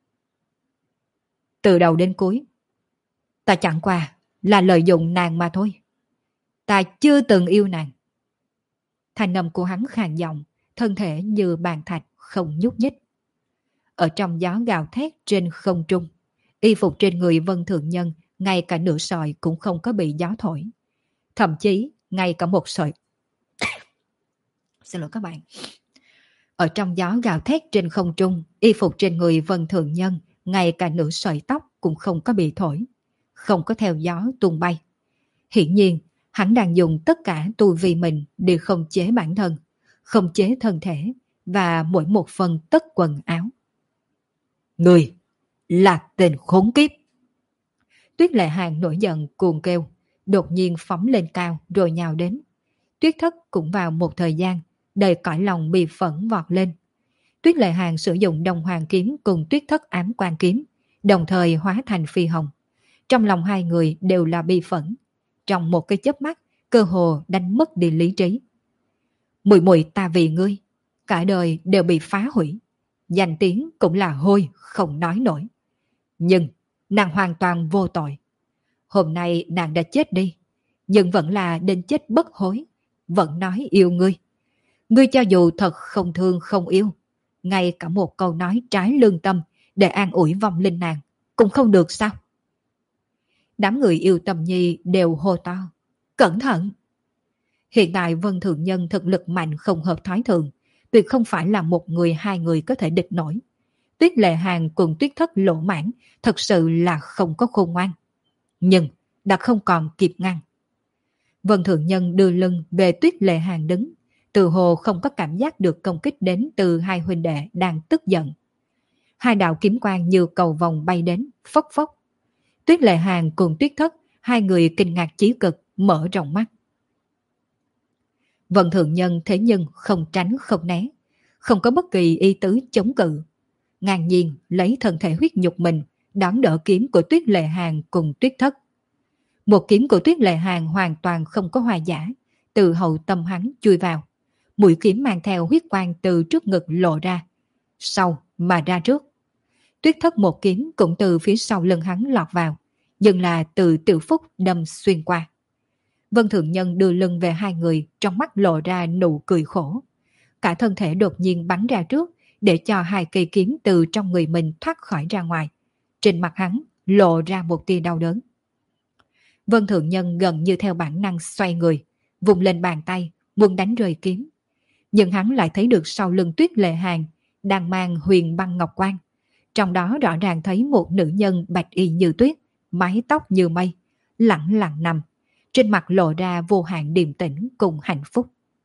Từ đầu đến cuối, ta chẳng qua là lợi dụng nàng mà thôi. Ta chưa từng yêu nàng. Thanh âm của hắn khàn giọng, thân thể như bàn thạch không nhúc nhích. Ở trong gió gào thét trên không trung, y phục trên người Vân Thượng Nhân ngay cả nửa sợi cũng không có bị gió thổi. Thậm chí ngay cả một sợi Xin lỗi các bạn. Ở trong gió gào thét trên không trung, y phục trên người Vân Thượng Nhân ngay cả nửa sợi tóc cũng không có bị thổi, không có theo gió tung bay. Hiển nhiên, hắn đang dùng tất cả tu vi mình để khống chế bản thân, khống chế thân thể và mỗi một phần tất quần áo. Người là tên khốn kiếp. Tuyết Lệ Hàng nổi giận cuồng kêu, đột nhiên phóng lên cao rồi nhào đến. Tuyết Thất cũng vào một thời gian đầy cõi lòng bị phẫn vọt lên. Tuyết Lệ Hàng sử dụng Đông Hoàng kiếm cùng Tuyết Thất Ám Quan kiếm, đồng thời hóa thành phi hồng. Trong lòng hai người đều là bi phẫn. Trong một cái chớp mắt, cơ hồ đánh mất đi lý trí. Mùi mùi ta vì ngươi, cả đời đều bị phá hủy. Danh tiếng cũng là hôi, không nói nổi. Nhưng nàng hoàn toàn vô tội. Hôm nay nàng đã chết đi, nhưng vẫn là đến chết bất hối, vẫn nói yêu ngươi. Ngươi cho dù thật không thương không yêu, ngay cả một câu nói trái lương tâm để an ủi vong linh nàng, cũng không được sao? Đám người yêu Tâm Nhi đều hô to. Cẩn thận! Hiện tại Vân Thượng Nhân thực lực mạnh không hợp thói thường, tuyệt không phải là một người hai người có thể địch nổi. Tuyết Lệ Hàng cùng Tuyết Thất Lỗ Mãn thật sự là không có khôn ngoan. Nhưng đã không còn kịp ngăn. Vân Thượng Nhân đưa lưng về Tuyết Lệ Hàng đứng, từ hồ không có cảm giác được công kích đến từ hai huynh đệ đang tức giận. Hai đạo kiếm quang như cầu vòng bay đến, phốc phốc. Tuyết Lệ Hàng cùng Tuyết Thất, hai người kinh ngạc chí cực, mở rộng mắt. Vân Thượng Nhân thế nhưng không tránh không né, không có bất kỳ ý tứ chống cự. Ngang nhiên lấy thân thể huyết nhục mình, đón đỡ kiếm của Tuyết Lệ Hàng cùng Tuyết Thất. Một kiếm của Tuyết Lệ Hàng hoàn toàn không có hòa giả, từ hậu tâm hắn chui vào. Mũi kiếm mang theo huyết quang từ trước ngực lộ ra, sau mà ra trước. Tuyết Thất một kiếm cũng từ phía sau lưng hắn lọt vào, nhưng là từ Tiểu Phúc đâm xuyên qua. Vân Thượng Nhân đưa lưng về hai người, trong mắt lộ ra nụ cười khổ. Cả thân thể đột nhiên bắn ra trước, để cho hai cây kiếm từ trong người mình thoát khỏi ra ngoài. Trên mặt hắn lộ ra một tia đau đớn. Vân Thượng Nhân gần như theo bản năng xoay người, vùng lên bàn tay, muốn đánh rơi kiếm. Nhưng hắn lại thấy được sau lưng Tuyết Lệ Hàng đang mang huyền băng ngọc quan. Trong đó rõ ràng thấy một nữ nhân bạch y như tuyết, mái tóc như mây, lặng lặng nằm. Trên mặt lộ ra vô hạn điềm tĩnh cùng hạnh phúc.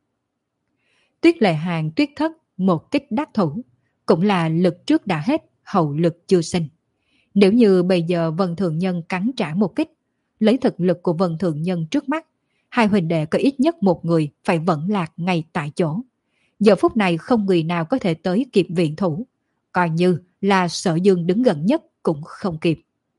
Tuyết Lệ Hàng Tuyết Thất một kích đắc thủ, cũng là lực trước đã hết, hậu lực chưa sinh. Nếu như bây giờ Vân Thượng Nhân cắn trả một kích, lấy thực lực của Vân Thượng Nhân trước mắt, hai huynh đệ có ít nhất một người phải vẫn lạc ngay tại chỗ. Giờ phút này không người nào có thể tới kịp viện thủ, coi như là Sở Dương đứng gần nhất cũng không kịp.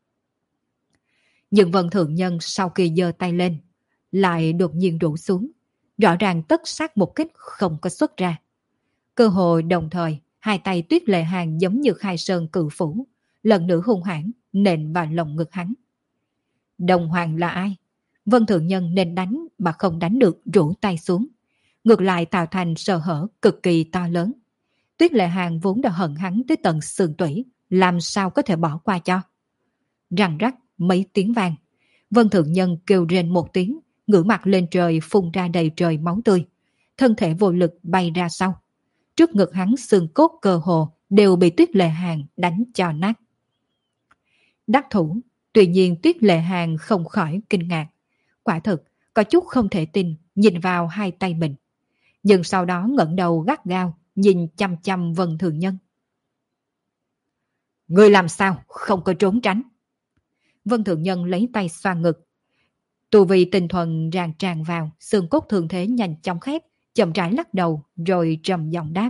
Nhưng Vân Thượng Nhân sau khi giơ tay lên, lại đột nhiên rủ xuống, rõ ràng tất sát một kích không có xuất ra. Cơ hội đồng thời, hai tay Tuyết Lệ Hàng giống như khai sơn cự phủ, lần nữa hung hãn nện vào lồng ngực hắn. Đồng Hoàng là ai? Vân Thượng Nhân nên đánh mà không đánh được, rủ tay xuống. Ngược lại tạo thành sơ hở cực kỳ to lớn. Tuyết Lệ Hàng vốn đã hận hắn tới tận xương tủy, làm sao có thể bỏ qua cho. Răng rắc mấy tiếng vang, Vân Thượng Nhân kêu rên một tiếng, ngửa mặt lên trời phun ra đầy trời máu tươi. Thân thể vô lực bay ra sau. Trước ngực hắn xương cốt cơ hồ đều bị Tuyết Lệ Hàng đánh cho nát. Đắc thủ, tuy nhiên Tuyết Lệ Hàng không khỏi kinh ngạc. Quả thực, có chút không thể tin nhìn vào hai tay mình. Nhưng sau đó ngẩng đầu gắt gao, nhìn chăm chăm Vân Thượng Nhân. Ngươi làm sao không có trốn tránh? Vân Thượng Nhân lấy tay xoa ngực. Tu vi tinh thuần ràng tràn vào, xương cốt thường thế nhanh chóng khép, chậm rãi lắc đầu rồi trầm giọng đáp.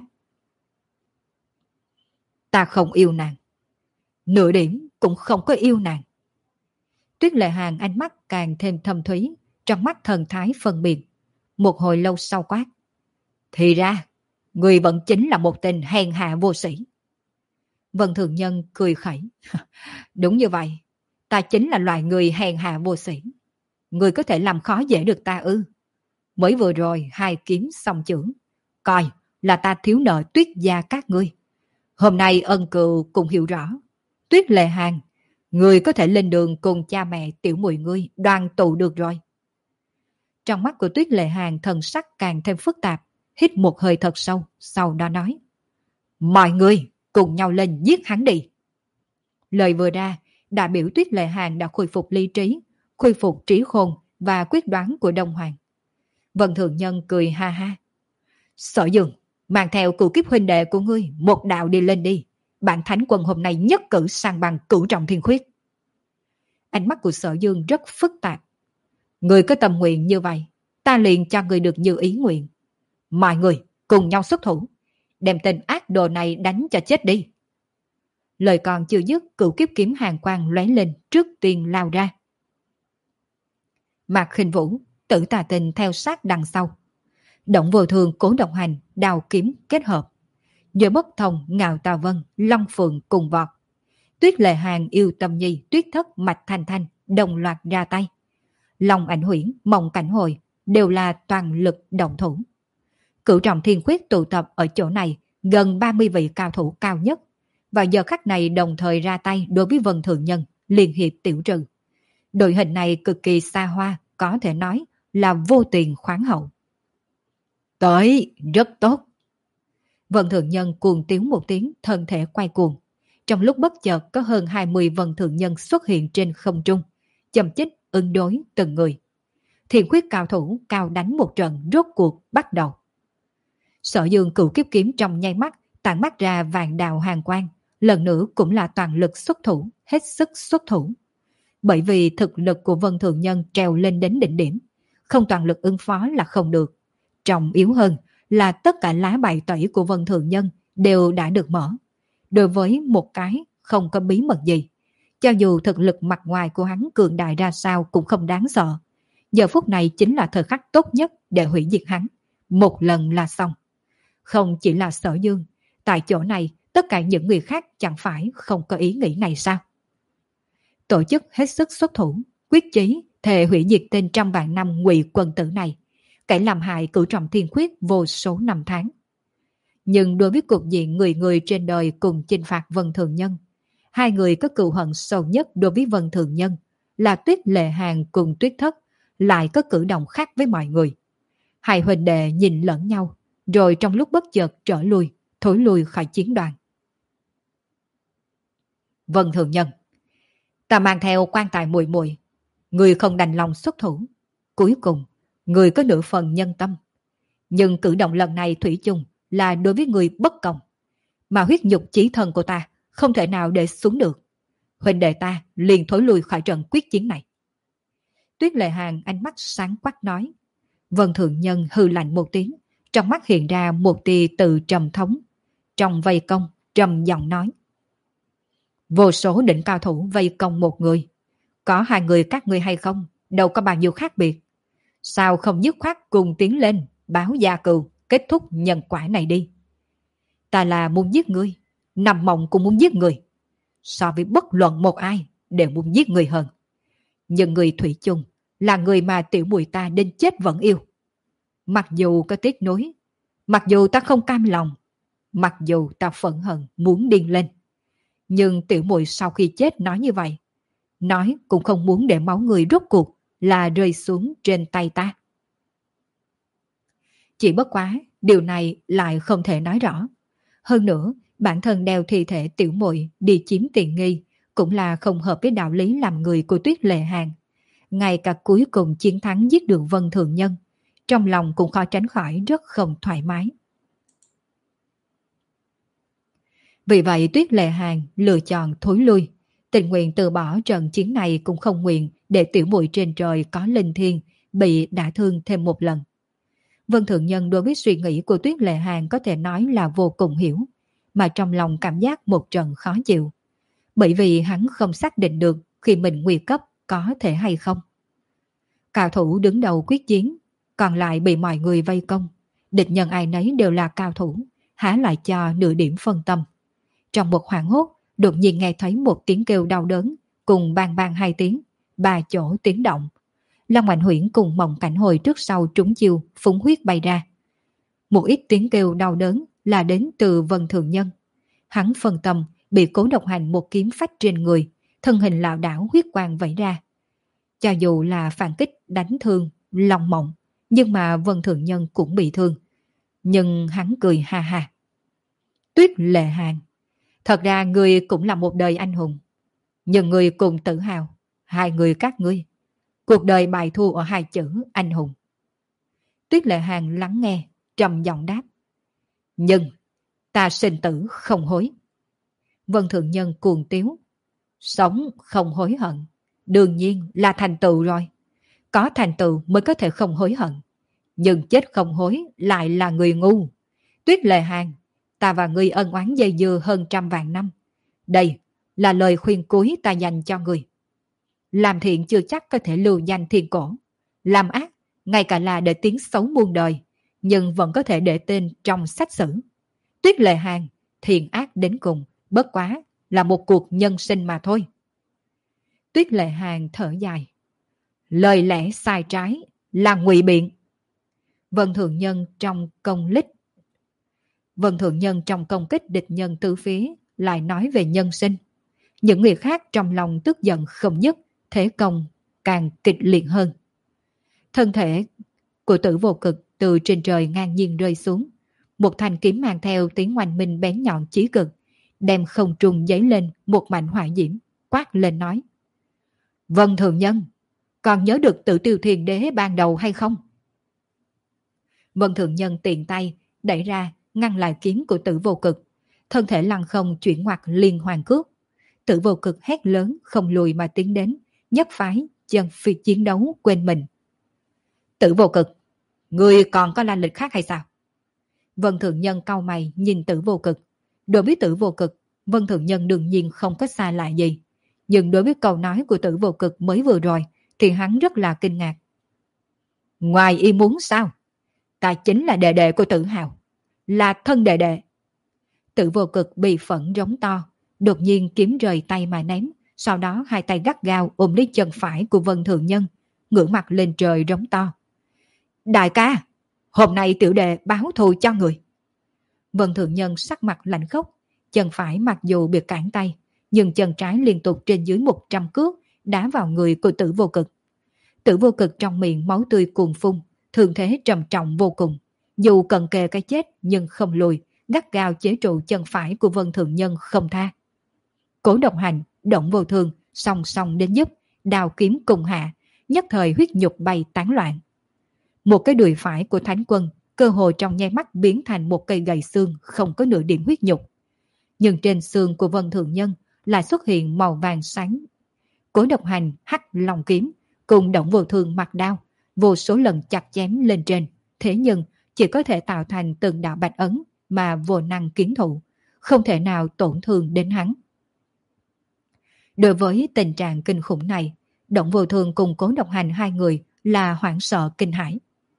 Ta không yêu nàng. Nửa điểm cũng không có yêu nàng. Tuyết Lệ Hàng ánh mắt càng thêm thâm thúy, trong mắt thần thái phân biệt. Một hồi lâu sau quát. Thì ra, người vẫn chính là một tên hèn hạ vô sĩ. Vân Thượng Nhân cười khẩy. Đúng như vậy, ta chính là loại người hèn hạ vô sĩ. Người có thể làm khó dễ được ta ư? Mới vừa rồi hai kiếm song chưởng, coi là ta thiếu nợ Tuyết gia các ngươi. Hôm nay ân cừu cùng hiểu rõ. Tuyết Lệ Hàng, người có thể lên đường cùng cha mẹ tiểu muội ngươi đoàn tụ được rồi. Trong mắt của Tuyết Lệ Hàng thần sắc càng thêm phức tạp, hít một hơi thật sâu, sau đó nói. Mọi người cùng nhau lên giết hắn đi. Lời vừa ra, đại biểu Tuyết Lệ Hàng đã khôi phục lý trí, khôi phục trí khôn và quyết đoán của Đông Hoàng. Vân Thượng Nhân cười ha ha. Sở Dương, mang theo cửu kiếp huynh đệ của ngươi một đạo đi lên đi. Bản thánh quân hôm nay nhất cử sang bằng cửu trọng thiên khuyết. Ánh mắt của Sở Dương rất phức tạp. Người có tâm nguyện như vậy, ta liền cho người được như ý nguyện. Mọi người cùng nhau xuất thủ, đem tên ác đồ này đánh cho chết đi. Lời còn chưa dứt, cửu kiếp kiếm hàng quang lóe lên, trước tiên lao ra. Mạc Khinh Vũ, Tử Tà Tinh theo sát đằng sau. Động Vô Thường, Cố Độc Hành, đao kiếm kết hợp. Giữa Bất Thông, Ngạo Tà Vân, Long Phượng cùng vọt. Tuyết Lệ Hàng, Yêu Tâm Nhi, Tuyết Thất, Mạch Thanh Thanh đồng loạt ra tay. Long Ảnh Huyễn, Mộng Cảnh Hồi đều là toàn lực động thủ. Cửu Trọng Thiên Quyết tụ tập ở chỗ này gần ba mươi vị cao thủ cao nhất, và giờ khắc này đồng thời ra tay đối với Vân Thường Nhân, liên hiệp tiểu trừ. Đội hình này cực kỳ xa hoa, có thể nói là vô tiền khoáng hậu. Tới, rất tốt. Vân Thường Nhân cuồng tiếu một tiếng, thân thể quay cuồng. Trong lúc bất chợt có hơn hai mươi Vân Thường Nhân xuất hiện trên không trung, chầm chích ứng đối từng người. Thiên Quyết cao thủ cao đánh một trận rốt cuộc bắt đầu. Sở Dương cửu kiếp kiếm trong nháy mắt tản mắt ra vàng đào hàng quang, lần nữa cũng là toàn lực xuất thủ, hết sức xuất thủ. Bởi vì thực lực của Vân Thường Nhân treo lên đến đỉnh điểm, không toàn lực ứng phó là không được. Trọng yếu hơn là tất cả lá bài tẩy của Vân Thường Nhân đều đã được mở. Đối với một cái không có bí mật gì, cho dù thực lực mặt ngoài của hắn cường đại ra sao cũng không đáng sợ. Giờ phút này chính là thời khắc tốt nhất để hủy diệt hắn. Một lần là xong. Không chỉ là Sở Dương, tại chỗ này tất cả những người khác chẳng phải không có ý nghĩ này sao? Tổ chức hết sức xuất thủ, quyết chí thề hủy diệt tên trăm vạn năm ngụy quân tử này, kẻ làm hại Cửu Trọng Thiên Quyết vô số năm tháng. Nhưng đối với cục diện người người trên đời cùng chinh phạt Vân Thường Nhân, hai người có cừu hận sâu nhất đối với Vân Thường Nhân là Tuyết Lệ Hàng cùng Tuyết Thất, lại có cử động khác với mọi người. Hai huynh đệ nhìn lẫn nhau, rồi trong lúc bất chợt trở lui, thối lui khỏi chiến đoàn. Vân Thường Nhân, ta mang theo quan tài muội muội, người không đành lòng xuất thủ. Cuối cùng, người có nửa phần nhân tâm. Nhưng cử động lần này thủy chung là đối với người bất công. Mà huyết nhục chí thân của ta không thể nào để xuống được. Huynh đệ ta liền thối lui khỏi trận quyết chiến này. Tuyết Lệ Hàng ánh mắt sáng quắc nói. Vân Thường Nhân hư lạnh một tiếng, trong mắt hiện ra một tia từ trầm thống. Trong vây công, trầm giọng nói. Vô số đỉnh cao thủ vây công một người. Có hai người các ngươi hay không, đâu có bao nhiêu khác biệt. Sao không dứt khoát cùng tiến lên, báo gia cừu, kết thúc nhân quả này đi. Ta là muốn giết ngươi, nằm mộng cũng muốn giết người. So với bất luận một ai, đều muốn giết người hơn. Nhưng người thủy chung là người mà tiểu muội ta đến chết vẫn yêu. Mặc dù có tiếc nuối, mặc dù ta không cam lòng, mặc dù ta phẫn hận muốn điên lên, nhưng tiểu muội sau khi chết nói như vậy, nói cũng không muốn để máu người rốt cuộc là rơi xuống trên tay ta. Chỉ bất quá, điều này lại không thể nói rõ. Hơn nữa, bản thân đeo thi thể tiểu muội đi chiếm tiện nghi cũng là không hợp với đạo lý làm người của Tuyết Lệ Hàng. Ngay cả cuối cùng chiến thắng giết được Vân Thường Nhân, trong lòng cũng khó tránh khỏi rất không thoải mái. Vì vậy Tuyết Lệ Hàng lựa chọn thối lui, tình nguyện từ bỏ trận chiến này cũng không nguyện để tiểu muội trên trời có linh thiêng bị đả thương thêm một lần. Vân Thường Nhân đối với suy nghĩ của Tuyết Lệ Hàng có thể nói là vô cùng hiểu, mà trong lòng cảm giác một trận khó chịu. Bởi vì hắn không xác định được khi mình nguy cấp có thể hay không. Cao thủ đứng đầu quyết chiến, còn lại bị mọi người vây công. Địch nhân ai nấy đều là cao thủ, há lại cho nửa điểm phân tâm. Trong một hoảng hốt, đột nhiên nghe thấy một tiếng kêu đau đớn, cùng bang bang hai tiếng, ba chỗ tiếng động. Long Ảnh Huyễn cùng Mộng Cảnh Hồi trước sau trúng chiêu, phúng huyết bay ra. Một ít tiếng kêu đau đớn là đến từ Vân Thường Nhân. Hắn phân tâm, bị Cố Độc Hành một kiếm phách trên người, thân hình lảo đảo huyết quang vẩy ra. Cho dù là phản kích đánh thương Long Mộng, nhưng mà Vân Thường Nhân cũng bị thương. Nhưng hắn cười ha ha. Tuyết Lệ Hàng, thật ra ngươi cũng là một đời anh hùng. Nhưng ngươi cùng tự hào, hai người các ngươi, cuộc đời bài thua ở hai chữ anh hùng. Tuyết Lệ Hàng lắng nghe, trầm giọng đáp. Nhưng ta sinh tử không hối. Vân Thường Nhân cuồng tiếu. Sống không hối hận, đương nhiên là thành tựu rồi. Có thành tựu mới có thể không hối hận. Nhưng chết không hối lại là người ngu. Tuyết Lệ Hàng, ta và ngươi ân oán dây dưa hơn trăm vạn năm. Đây là lời khuyên cuối ta dành cho ngươi. Làm thiện chưa chắc có thể lưu danh thiên cổ. Làm ác, ngay cả là để tiếng xấu muôn đời, nhưng vẫn có thể để tên trong sách sử. Tuyết Lệ Hàn, thiện ác đến cùng, bất quá là một cuộc nhân sinh mà thôi. Tuyết Lệ Hàn thở dài. Lời lẽ sai trái là ngụy biện. Vân Thượng Nhân trong công lích Vân Thượng Nhân trong công kích địch nhân tứ phía lại nói về nhân sinh. Những người khác trong lòng tức giận không dứt, thế công càng kịch liệt hơn. Thân thể của Tử Vô Cực từ trên trời ngang nhiên rơi xuống. Một thanh kiếm mang theo tiếng oanh minh bén nhọn chí cực, đem không trung giấy lên một mảnh hỏa diễm, quát lên nói. Vân Thượng Nhân, còn nhớ được Tử Tiêu Thiên Đế ban đầu hay không? Vân Thượng Nhân tiện tay đẩy ra ngăn lại kiếm của Tử Vô Cực, thân thể lăng không chuyển ngoặt liên hoàn cước. Tử Vô Cực hét lớn không lùi mà tiến đến, nhất phái chân phi chiến đấu quên mình. Tử Vô Cực, ngươi còn có la lịch khác hay sao? Vân Thượng Nhân cau mày nhìn Tử Vô Cực. Đối với Tử Vô Cực, Vân Thượng Nhân đương nhiên không có xa lạ gì. Nhưng đối với câu nói của Tử Vô Cực mới vừa rồi thì hắn rất là kinh ngạc. Ngoài ý muốn sao? Ta chính là đệ đệ của Tử Hào, là thân đệ đệ. Tử Vô Cực bị phẫn rống to, đột nhiên kiếm rời tay mà ném, sau đó hai tay gắt gao ôm lấy chân phải của Vân Thượng Nhân, ngửa mặt lên trời rống to. Đại ca, hôm nay tiểu đệ báo thù cho người. Vân Thượng Nhân sắc mặt lạnh khốc, chân phải mặc dù bị cản tay, nhưng chân trái liên tục trên dưới một trăm cước đá vào người của Tử Vô Cực. Tử Vô Cực trong miệng máu tươi cuồn phun, thương thế trầm trọng vô cùng. Dù cận kề cái chết nhưng không lùi, gắt gao chế trụ chân phải của Vân Thượng Nhân không tha. Cố Độc Hành, Động Vô Thương song song đến giúp, đào kiếm cùng hạ, nhất thời huyết nhục bay tán loạn. Một cái đùi phải của Thánh Quân cơ hồ trong nháy mắt biến thành một cây gậy xương không có nửa điểm huyết nhục. Nhưng trên xương của Vân Thượng Nhân lại xuất hiện màu vàng sáng. Cố Độc Hành hắc lòng kiếm cùng Động Vô Thương mặc đao, vô số lần chặt chém lên trên, thế nhưng chỉ có thể tạo thành từng đạo bạch ấn mà vô năng kiến thụ, không thể nào tổn thương đến hắn. Đối với tình trạng kinh khủng này, Động Vô Thương cùng Cố Độc Hành hai người là hoảng sợ kinh hãi.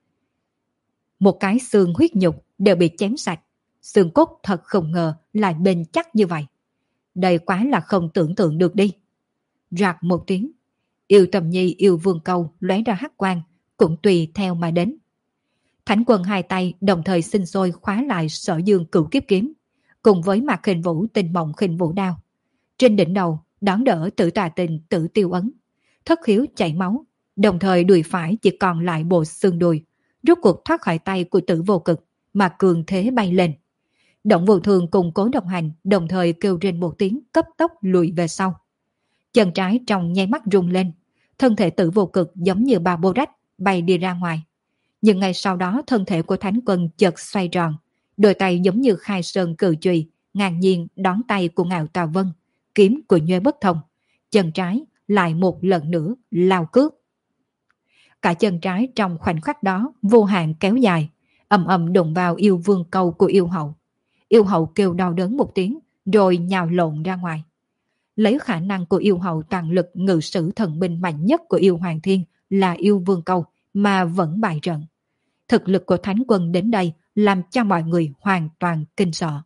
Một cái xương huyết nhục đều bị chém sạch, xương cốt thật không ngờ lại bền chắc như vậy. Đây quá là không tưởng tượng được đi. Rạc một tiếng, Yêu Tầm Nhi Yêu Vương Câu lóe ra hắc quang, cũng tùy theo mà đến. Thánh Quân hai tay đồng thời sinh sôi khóa lại Sở Dương Cửu Kiếp Kiếm, cùng với Mạc Khinh Vũ Tinh Mộng Khinh Vũ Đao. Trên đỉnh đầu đón đỡ Tử Tà Tình Tử Tiêu Ấn, thất khiếu chảy máu, đồng thời đùi phải chỉ còn lại bộ xương đùi, rốt cuộc thoát khỏi tay của Tử Vô Cực mà cường thế bay lên. Động Vô Thương cùng Cố Độc Hành đồng thời kêu trên một tiếng cấp tốc lùi về sau. Chân trái trong nháy mắt rung lên, thân thể Tử Vô Cực giống như ba bô rách bay đi ra ngoài. Nhưng ngay sau đó thân thể của Thánh Quân chợt xoay tròn, đôi tay giống như khai sơn cự chùy ngang nhiên đón tay của Ngạo Tà Vân, kiếm của Nhuê Bất Thông, chân trái lại một lần nữa lao cước. Cả chân trái trong khoảnh khắc đó vô hạn kéo dài, ầm ầm đụng vào Yêu Vương Câu của Yêu Hậu. Yêu Hậu kêu đau đớn một tiếng rồi nhào lộn ra ngoài. Lấy khả năng của Yêu Hậu toàn lực ngự sử thần binh mạnh nhất của Yêu Hoàng Thiên là Yêu Vương Câu mà vẫn bại trận. Thực lực của Thánh Quân đến đây làm cho mọi người hoàn toàn kinh sợ.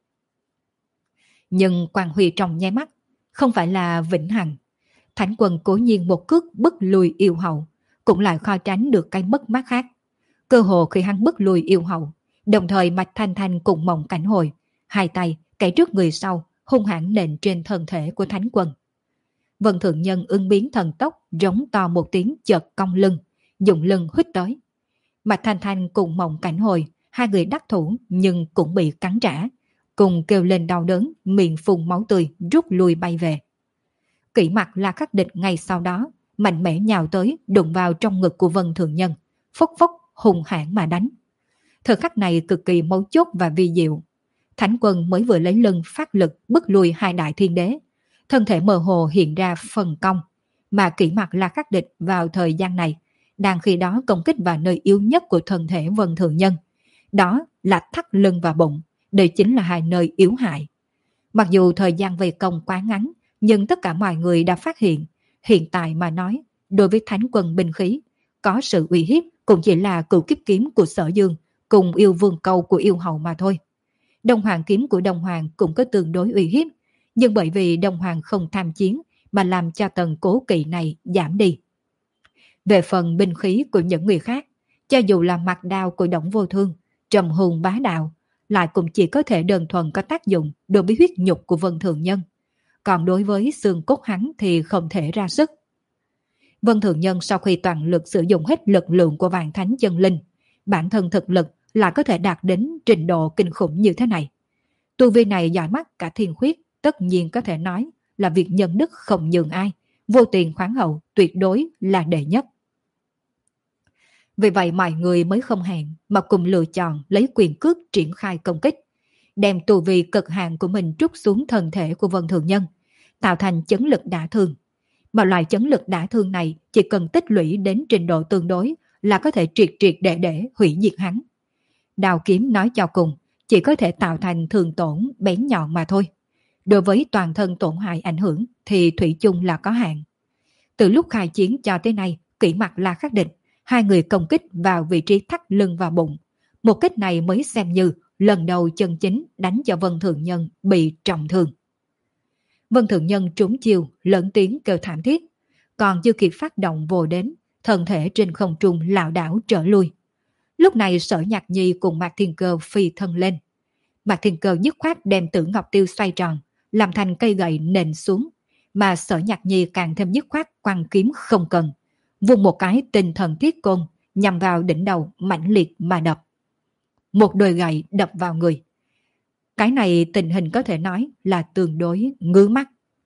Nhưng quang huy trong nháy mắt không phải là vĩnh hằng. Thánh Quân cố nhiên một cước bức lùi Yêu Hậu, cũng lại khó tránh được cái mất mát khác. Cơ hồ khi hắn bức lùi Yêu Hậu, đồng thời Mạch Thanh Thanh cùng Mộng Cảnh Hồi, hai tay kẻ trước người sau hung hãn nện trên thân thể của Thánh Quân. Vân Thượng Nhân ứng biến thần tốc, rống to một tiếng chợt cong lưng, dùng lưng huýt tới. Mạch Thanh Thanh cùng Mộng Cảnh Hồi, hai người đắc thủ nhưng cũng bị cắn trả, cùng kêu lên đau đớn, miệng phun máu tươi, rút lui bay về. Kỷ Mặc La Khắc Địch ngay sau đó mạnh mẽ nhào tới, đụng vào trong ngực của Vân Thượng Nhân, phốc phốc hùng hãn mà đánh. Thời khắc này cực kỳ mấu chốt và vi diệu. Thánh Quân mới vừa lấy lưng phát lực bức lùi hai đại thiên đế, thân thể mơ hồ hiện ra phần cong, mà Kỷ Mặc La Khắc Địch vào thời gian này đang khi đó công kích vào nơi yếu nhất của thân thể Vân Thượng Nhân, đó là thắt lưng và bụng, đây chính là hai nơi yếu hại. Mặc dù thời gian vây công quá ngắn, nhưng tất cả mọi người đã phát hiện, hiện tại mà nói, đối với thánh quân binh khí, có sự uy hiếp cũng chỉ là cửu kiếp kiếm của Sở Dương cùng yêu vương câu của yêu hậu mà thôi. Đông Hoàng kiếm của Đông Hoàng cũng có tương đối uy hiếp, nhưng bởi vì Đông Hoàng không tham chiến mà làm cho tầng cố kỵ này giảm đi. Về phần binh khí của những người khác, cho dù là mặt đao của Đổng Vô Thương, trầm hùng bá đạo, lại cũng chỉ có thể đơn thuần có tác dụng đối với huyết nhục của Vân Thường Nhân. Còn đối với xương cốt hắn thì không thể ra sức. Vân Thường Nhân sau khi toàn lực sử dụng hết lực lượng của Vạn Thánh Chân Linh, bản thân thực lực lại có thể đạt đến trình độ kinh khủng như thế này. Tu vi này giỏi mắt cả thiên khuyết, tất nhiên có thể nói là việc nhân đức không nhường ai, vô tiền khoáng hậu tuyệt đối là đệ nhất. Vì vậy mọi người mới không hẹn mà cùng lựa chọn lấy quyền cước triển khai công kích, đem tu vi cực hạn của mình trút xuống thân thể của Vân Thường Nhân, tạo thành chấn lực đả thương. Mà loại chấn lực đả thương này chỉ cần tích lũy đến trình độ tương đối là có thể triệt triệt để để hủy diệt hắn. Đao kiếm nói cho cùng chỉ có thể tạo thành thương tổn bén nhọn mà thôi. Đối với toàn thân tổn hại ảnh hưởng thì thủy chung là có hạn. Từ lúc khai chiến cho tới nay, Kỷ Mặc La khắc định hai người công kích vào vị trí thắt lưng và bụng. Một kích này mới xem như lần đầu chân chính đánh cho Vân Thường Nhân bị trọng thương. Vân Thường Nhân trúng chiêu, lớn tiếng kêu thảm thiết. Còn chưa kịp phát động vồ đến, thân thể trên không trung lảo đảo trở lui. Lúc này Sở Nhạc Nhi cùng Mạc Thiên Cơ phi thân lên. Mạc Thiên Cơ dứt khoát đem Tử Ngọc Tiêu xoay tròn, làm thành cây gậy nện xuống, mà Sở Nhạc Nhi càng thêm dứt khoát quăng kiếm không cần, vung một cái tinh thần thiết côn nhằm vào đỉnh đầu mãnh liệt mà đập. Một đôi gậy đập vào người. Cái này tình hình có thể nói là tương đối ngứa mắt.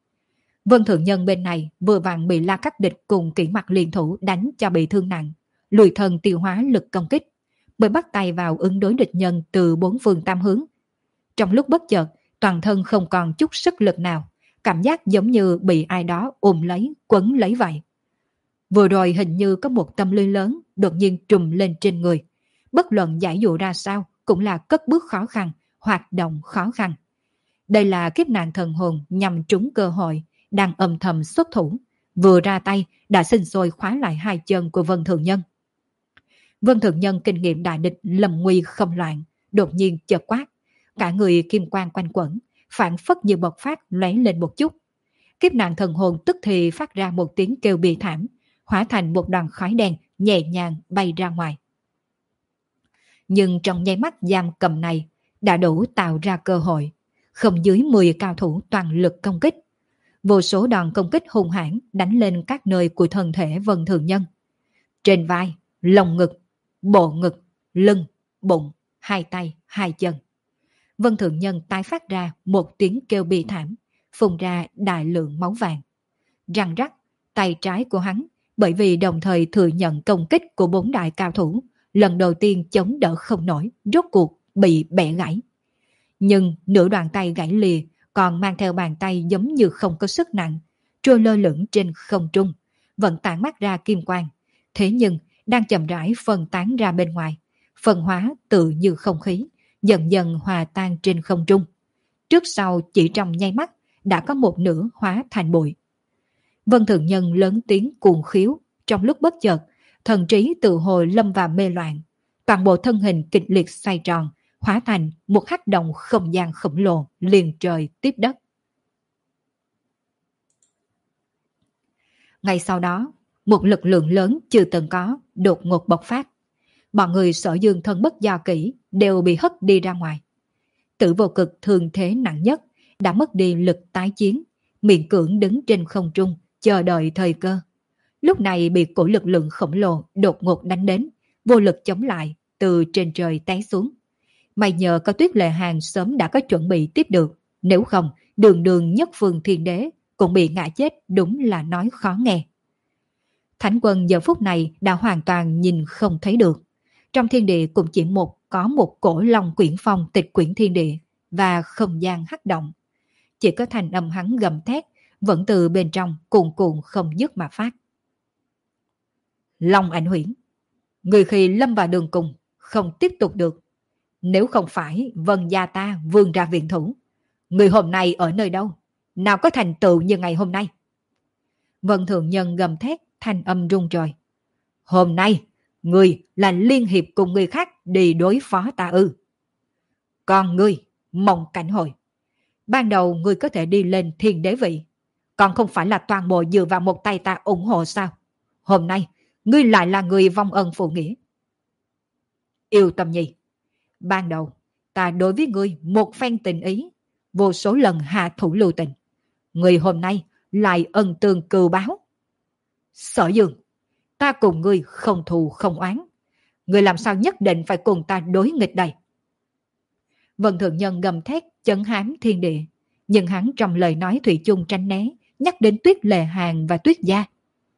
Vân Thượng Nhân bên này vừa vặn bị La Khắc Địch cùng Kỷ Mặc liên thủ đánh cho bị thương nặng, lùi thân tiêu hóa lực công kích, mới bắt tay vào ứng đối địch nhân từ bốn phương tam hướng. Trong lúc bất chợt, toàn thân không còn chút sức lực nào, cảm giác giống như bị ai đó ôm lấy, quấn lấy vậy. Vừa rồi hình như có một tâm lưới lớn đột nhiên trùm lên trên người. Bất luận giải dụ ra sao cũng là cất bước khó khăn, hoạt động khó khăn. Đây là kiếp nạn thần hồn nhằm trúng cơ hội, đang âm thầm xuất thủ. Vừa ra tay đã sinh sôi khóa lại hai chân của Vân Thường Nhân. Vân Thường Nhân kinh nghiệm đại địch lầm nguy không loạn, đột nhiên chợt quát. Cả người kim quang quanh quẩn, phản phất như bộc phát lóe lên một chút. Kiếp nạn thần hồn tức thì phát ra một tiếng kêu bi thảm, hóa thành một đoàn khói đen nhẹ nhàng bay ra ngoài. Nhưng trong nháy mắt giam cầm này đã đủ tạo ra cơ hội, không dưới mười cao thủ toàn lực công kích. Vô số đòn công kích hung hãn đánh lên các nơi của thân thể Vân Thường Nhân. Trên vai, lồng ngực, bộ ngực, lưng, bụng, hai tay, hai chân. Vân Thường Nhân tái phát ra một tiếng kêu bi thảm, phun ra đại lượng máu vàng. Răng rắc, tay trái của hắn bởi vì đồng thời thừa nhận công kích của bốn đại cao thủ, lần đầu tiên chống đỡ không nổi, rốt cuộc bị bẻ gãy. Nhưng nửa đoạn tay gãy lìa còn mang theo bàn tay giống như không có sức nặng, trôi lơ lửng trên không trung, vẫn tản mát ra kim quang. Thế nhưng đang chậm rãi phân tán ra bên ngoài, phân hóa tự như không khí, dần dần hòa tan trên không trung. Trước sau chỉ trong nháy mắt đã có một nửa hóa thành bụi. Vân Thường Nhân lớn tiếng cuồng khiếu, trong lúc bất chợt, thần trí tự hồi lâm vào mê loạn, toàn bộ thân hình kịch liệt xoay tròn, hóa thành một hắc động không gian khổng lồ liền trời tiếp đất. Ngay sau đó, một lực lượng lớn chưa từng có đột ngột bộc phát. Bọn người Sở Dương thân bất do kỹ đều bị hất đi ra ngoài. Tử Vô Cực thương thế nặng nhất đã mất đi lực tái chiến, miễn cưỡng đứng trên không trung chờ đợi thời cơ. Lúc này bị cổ lực lượng khổng lồ đột ngột đánh đến, vô lực chống lại, từ trên trời té xuống. May nhờ có Tuyết Lệ Hàn sớm đã có chuẩn bị tiếp được, nếu không đường đường nhất phương thiên đế cũng bị ngã chết, đúng là nói khó nghe. Thánh quân giờ phút này đã hoàn toàn nhìn không thấy được. Trong thiên địa cũng chỉ một có một cổ long quyển phong tịch quyển thiên địa và không gian hắc động. Chỉ có thành âm hắn gầm thét vẫn từ bên trong cuồn cuộn không dứt mà phát. Long Ảnh Huyễn, người khi lâm vào đường cùng, không tiếp tục được. Nếu không phải Vân gia ta vươn ra viện thủ, người hôm nay ở nơi đâu? Nào có thành tựu như ngày hôm nay? Vân Thượng Nhân gầm thét, thanh âm rung trời. Hôm nay, người là liên hiệp cùng người khác đi đối phó ta ư? Còn ngươi, Mộng Cảnh Hồi, ban đầu ngươi có thể đi lên thiên đế vị, còn không phải là toàn bộ dựa vào một tay ta ủng hộ sao? Hôm nay, ngươi lại là người vong ân phụ nghĩa. Yêu Tâm Nhi, ban đầu ta đối với ngươi một phen tình ý, vô số lần hạ thủ lưu tình. Ngươi hôm nay lại ân tương cừu báo. Sở Dương, ta cùng ngươi không thù không oán. Ngươi làm sao nhất định phải cùng ta đối nghịch đây? Vân Thượng Nhân gầm thét chấn hám thiên địa, nhưng hắn trong lời nói thủy chung tránh né, nhắc đến Tuyết Lệ Hàn và Tuyết Gia.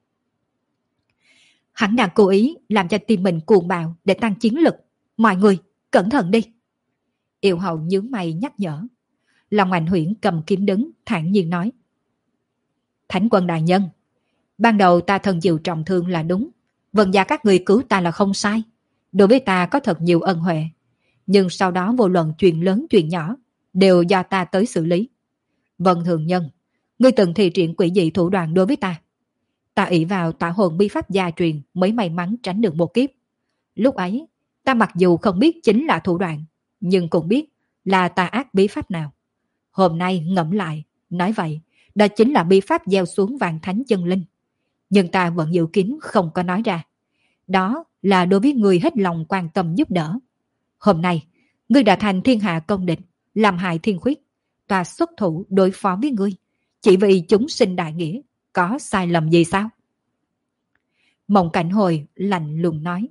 Hắn đang cố ý làm cho tim mình cuồng bạo để tăng chiến lực. Mọi người, cẩn thận đi. Yêu hậu nhướng mày nhắc nhở. Long Ảnh Huyễn cầm kiếm đứng, thản nhiên nói. Thánh quân đại nhân, ban đầu ta thân chịu trọng thương là đúng. Vân gia các người cứu ta là không sai. Đối với ta có thật nhiều ân huệ. Nhưng sau đó vô luận chuyện lớn chuyện nhỏ đều do ta tới xử lý. Vân Thượng Nhân, ngươi từng thi triển quỷ dị thủ đoạn đối với ta. Ta ỷ vào tỏa hồn bí pháp gia truyền mới may mắn tránh được một kiếp. Lúc ấy, ta mặc dù không biết chính là thủ đoạn, nhưng cũng biết là tà ác bí pháp nào. Hôm nay ngẫm lại, nói vậy, đó chính là bí pháp gieo xuống vạn thánh chân linh. Nhưng ta vẫn giữ kín không có nói ra. Đó là đối với người hết lòng quan tâm giúp đỡ. Hôm nay, ngươi đã thành thiên hạ công địch, làm hại thiên khuyết. Ta xuất thủ đối phó với ngươi, chỉ vì chúng sinh đại nghĩa, có sai lầm gì sao? Mộng Cảnh Hồi lạnh lùng nói.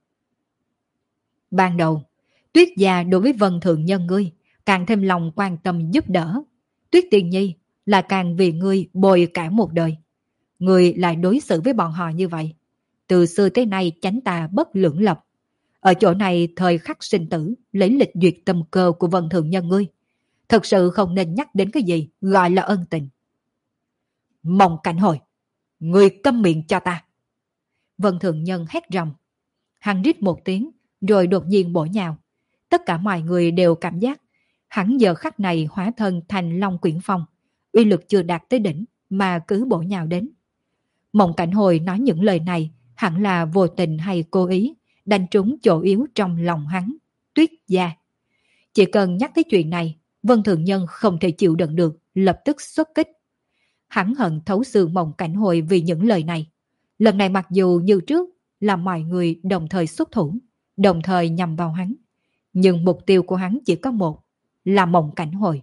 Ban đầu, Tuyết gia đối với Vân Thượng Nhân ngươi càng thêm lòng quan tâm giúp đỡ. Tuyết Tiên Nhi là càng vì ngươi bồi cả một đời. Ngươi lại đối xử với bọn họ như vậy. Từ xưa tới nay chánh tà bất lưỡng lập. Ở chỗ này thời khắc sinh tử lấy lịch duyệt tâm cơ của Vân Thượng Nhân ngươi. Thật sự không nên nhắc đến cái gì gọi là ân tình. Mộng Cảnh Hồi, ngươi câm miệng cho ta. Vân Thượng Nhân hét rầm. Hắn rít một tiếng rồi đột nhiên bổ nhào. Tất cả mọi người đều cảm giác hắn giờ khắc này hóa thân thành Long Quyển Phong, uy lực chưa đạt tới đỉnh mà cứ bổ nhào đến. Mộng Cảnh Hồi nói những lời này hẳn là vô tình hay cố ý đánh trúng chỗ yếu trong lòng hắn, Tuyết gia. Chỉ cần nhắc tới chuyện này, Vân Thượng Nhân không thể chịu đựng được, lập tức xuất kích. Hắn hận thấu xương Mộng Cảnh Hồi vì những lời này. Lần này mặc dù như trước là mọi người đồng thời xuất thủ, đồng thời nhằm vào hắn, nhưng mục tiêu của hắn chỉ có một, là Mộng Cảnh Hồi.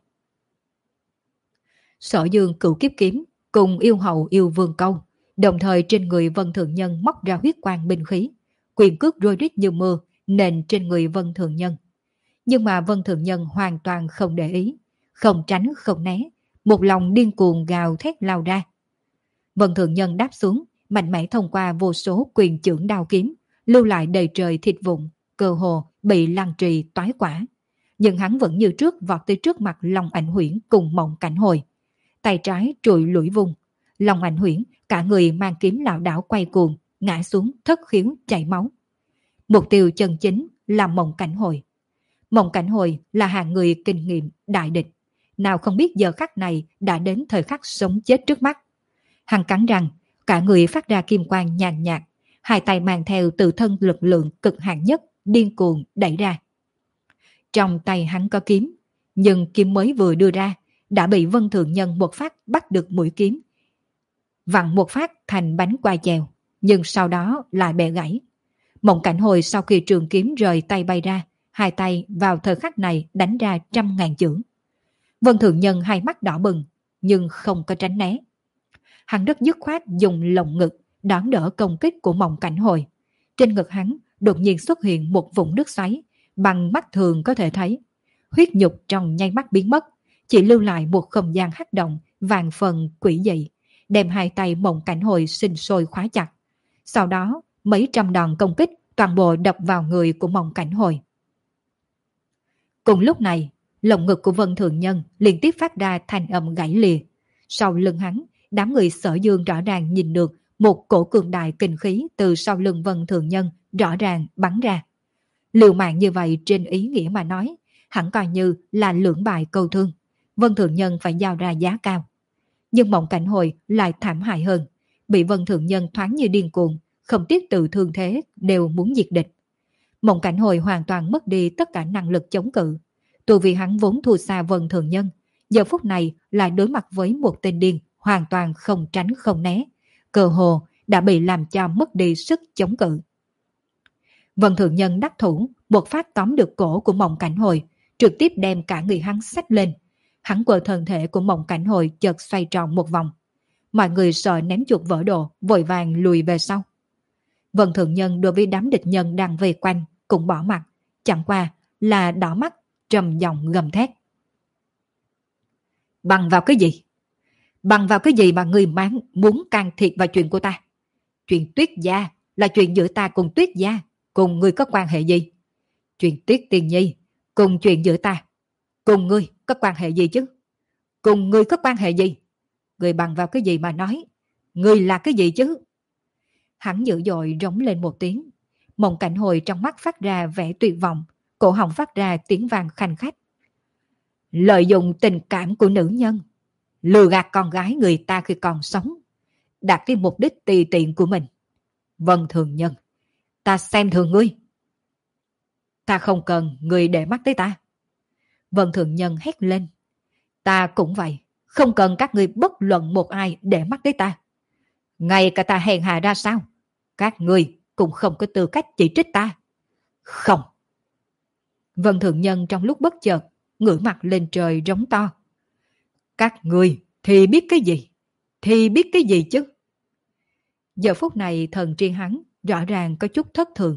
Sở Dương Cửu Kiếp Kiếm cùng yêu hậu yêu vương câu, đồng thời trên người Vân Thượng Nhân móc ra huyết quang binh khí, quyền cước rôi rít như mưa nền trên người Vân Thượng Nhân. Nhưng mà Vân Thượng Nhân hoàn toàn không để ý, không tránh không né, một lòng điên cuồng gào thét lao ra. Vân Thượng Nhân đáp xuống, mạnh mẽ thông qua vô số quyền chưởng đao kiếm, lưu lại đầy trời thịt vụn, cơ hồ bị lăng trì toái quả. Nhưng hắn vẫn như trước vọt tới trước mặt Long Ảnh Huyễn cùng Mộng Cảnh Hồi. Tay trái trụi lũi vùng, Long Ảnh Huyễn cả người mang kiếm lảo đảo quay cuồng, ngã xuống thất khiếu chảy máu. Mục tiêu chân chính là Mộng Cảnh Hồi. Mộng Cảnh Hồi là hạng người kinh nghiệm đại địch, nào không biết giờ khắc này đã đến thời khắc sống chết trước mắt. Hắn cắn răng, cả người phát ra kim quang nhàn nhạt, hai tay mang theo tự thân lực lượng cực hạn nhất, điên cuồng đẩy ra. Trong tay hắn có kiếm, nhưng kiếm mới vừa đưa ra đã bị Vân Thượng Nhân một phát bắt được mũi kiếm, vặn một phát thành bánh quai chèo, nhưng sau đó lại bẻ gãy. Mộng Cảnh Hồi sau khi trường kiếm rời tay bay ra, hai tay vào thời khắc này đánh ra trăm ngàn chưởng. Vân Thượng Nhân hai mắt đỏ bừng, nhưng không có tránh né. Hắn rất dứt khoát dùng lồng ngực đón đỡ công kích của Mộng Cảnh Hồi. Trên ngực hắn đột nhiên xuất hiện một vũng nước xoáy, bằng mắt thường có thể thấy. Huyết nhục trong nháy mắt biến mất, chỉ lưu lại một không gian hắc động vàng phần quỷ dị, đem hai tay Mộng Cảnh Hồi sinh sôi khóa chặt. Sau đó, mấy trăm đòn công kích toàn bộ đập vào người của Mộng Cảnh Hồi. Cùng lúc này, lồng ngực của Vân Thượng Nhân liên tiếp phát ra thanh âm gãy lìa. Sau lưng hắn, đám người Sở Dương rõ ràng nhìn được một cổ cường đại kinh khí từ sau lưng Vân Thượng Nhân rõ ràng bắn ra. Liều mạng như vậy trên ý nghĩa mà nói, hẳn coi như là lưỡng bại câu thương. Vân Thượng Nhân phải giao ra giá cao. Nhưng Mộng Cảnh Hồi lại thảm hại hơn. Bị Vân Thượng Nhân thoáng như điên cuồng, không tiếc tự thương thế đều muốn diệt địch. Mộng Cảnh Hồi hoàn toàn mất đi tất cả năng lực chống cự. Tu vì hắn vốn thua xa Vân Thượng Nhân, giờ phút này lại đối mặt với một tên điên hoàn toàn không tránh không né. Cơ hồ đã bị làm cho mất đi sức chống cự. Vân Thượng Nhân đắc thủ, một phát tóm được cổ của Mộng Cảnh Hồi, trực tiếp đem cả người hắn xách lên. Hắn quờ thân thể của Mộng Cảnh Hồi chợt xoay tròn một vòng. Mọi người sợ ném chuột vỡ đồ, vội vàng lùi về sau. Vân Thượng Nhân đối với đám địch nhân đang vây quanh cũng bỏ mặt, chẳng qua là đỏ mắt, trầm giọng gầm thét. Bằng vào cái gì? Bằng vào cái gì mà người máng muốn can thiệp vào chuyện của ta? Chuyện Tuyết gia là chuyện giữa ta cùng Tuyết gia, cùng ngươi có quan hệ gì? Chuyện Tuyết Tiên Nhi cùng chuyện giữa ta, cùng ngươi có quan hệ gì chứ? Cùng ngươi có quan hệ gì? Ngươi bằng vào cái gì mà nói? Ngươi là cái gì chứ? Hắn dữ dội rống lên một tiếng. Mộng Cảnh Hồi trong mắt phát ra vẻ tuyệt vọng, cổ họng phát ra tiếng vang khanh khách. Lợi dụng tình cảm của nữ nhân, lừa gạt con gái người ta khi còn sống, đạt cái mục đích tùy tiện của mình. Vân Thường Nhân, ta xem thường ngươi. Ta không cần ngươi để mắt tới ta. Vân Thường Nhân hét lên. Ta cũng vậy, không cần các ngươi bất luận một ai để mắt tới ta. Ngay cả ta hèn hạ ra sao, các ngươi cũng không có tư cách chỉ trích ta. Không. Vân Thượng Nhân trong lúc bất chợt ngửa mặt lên trời rống to. Các ngươi thì biết cái gì? Thì biết cái gì chứ? Giờ phút này thần tri hắn rõ ràng có chút thất thường.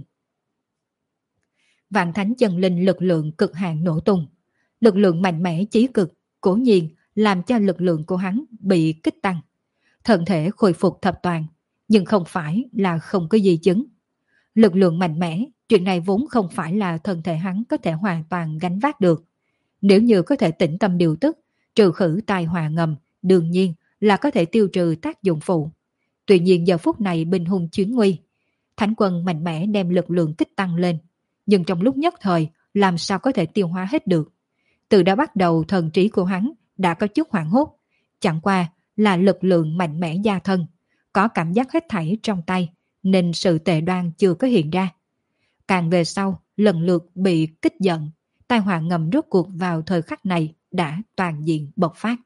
Vạn Thánh Chân Linh lực lượng cực hạn nổ tung. Lực lượng mạnh mẽ chí cực, cố nhiên làm cho lực lượng của hắn bị kích tăng. Thân thể khôi phục thập toàn, nhưng không phải là không có gì chứng. Lực lượng mạnh mẽ, chuyện này vốn không phải là thân thể hắn có thể hoàn toàn gánh vác được. Nếu như có thể tĩnh tâm điều tức, trừ khử tai họa ngầm, đương nhiên là có thể tiêu trừ tác dụng phụ. Tuy nhiên giờ phút này binh hùng chuyến nguy, Thánh Quân mạnh mẽ đem lực lượng kích tăng lên, nhưng trong lúc nhất thời làm sao có thể tiêu hóa hết được. Từ đã bắt đầu thần trí của hắn đã có chút hoảng hốt, chẳng qua là lực lượng mạnh mẽ gia thân, có cảm giác hết thảy trong tay nên sự tệ đoan chưa có hiện ra. Càng về sau lần lượt bị kích giận, tai họa ngầm rốt cuộc vào thời khắc này đã toàn diện bộc phát.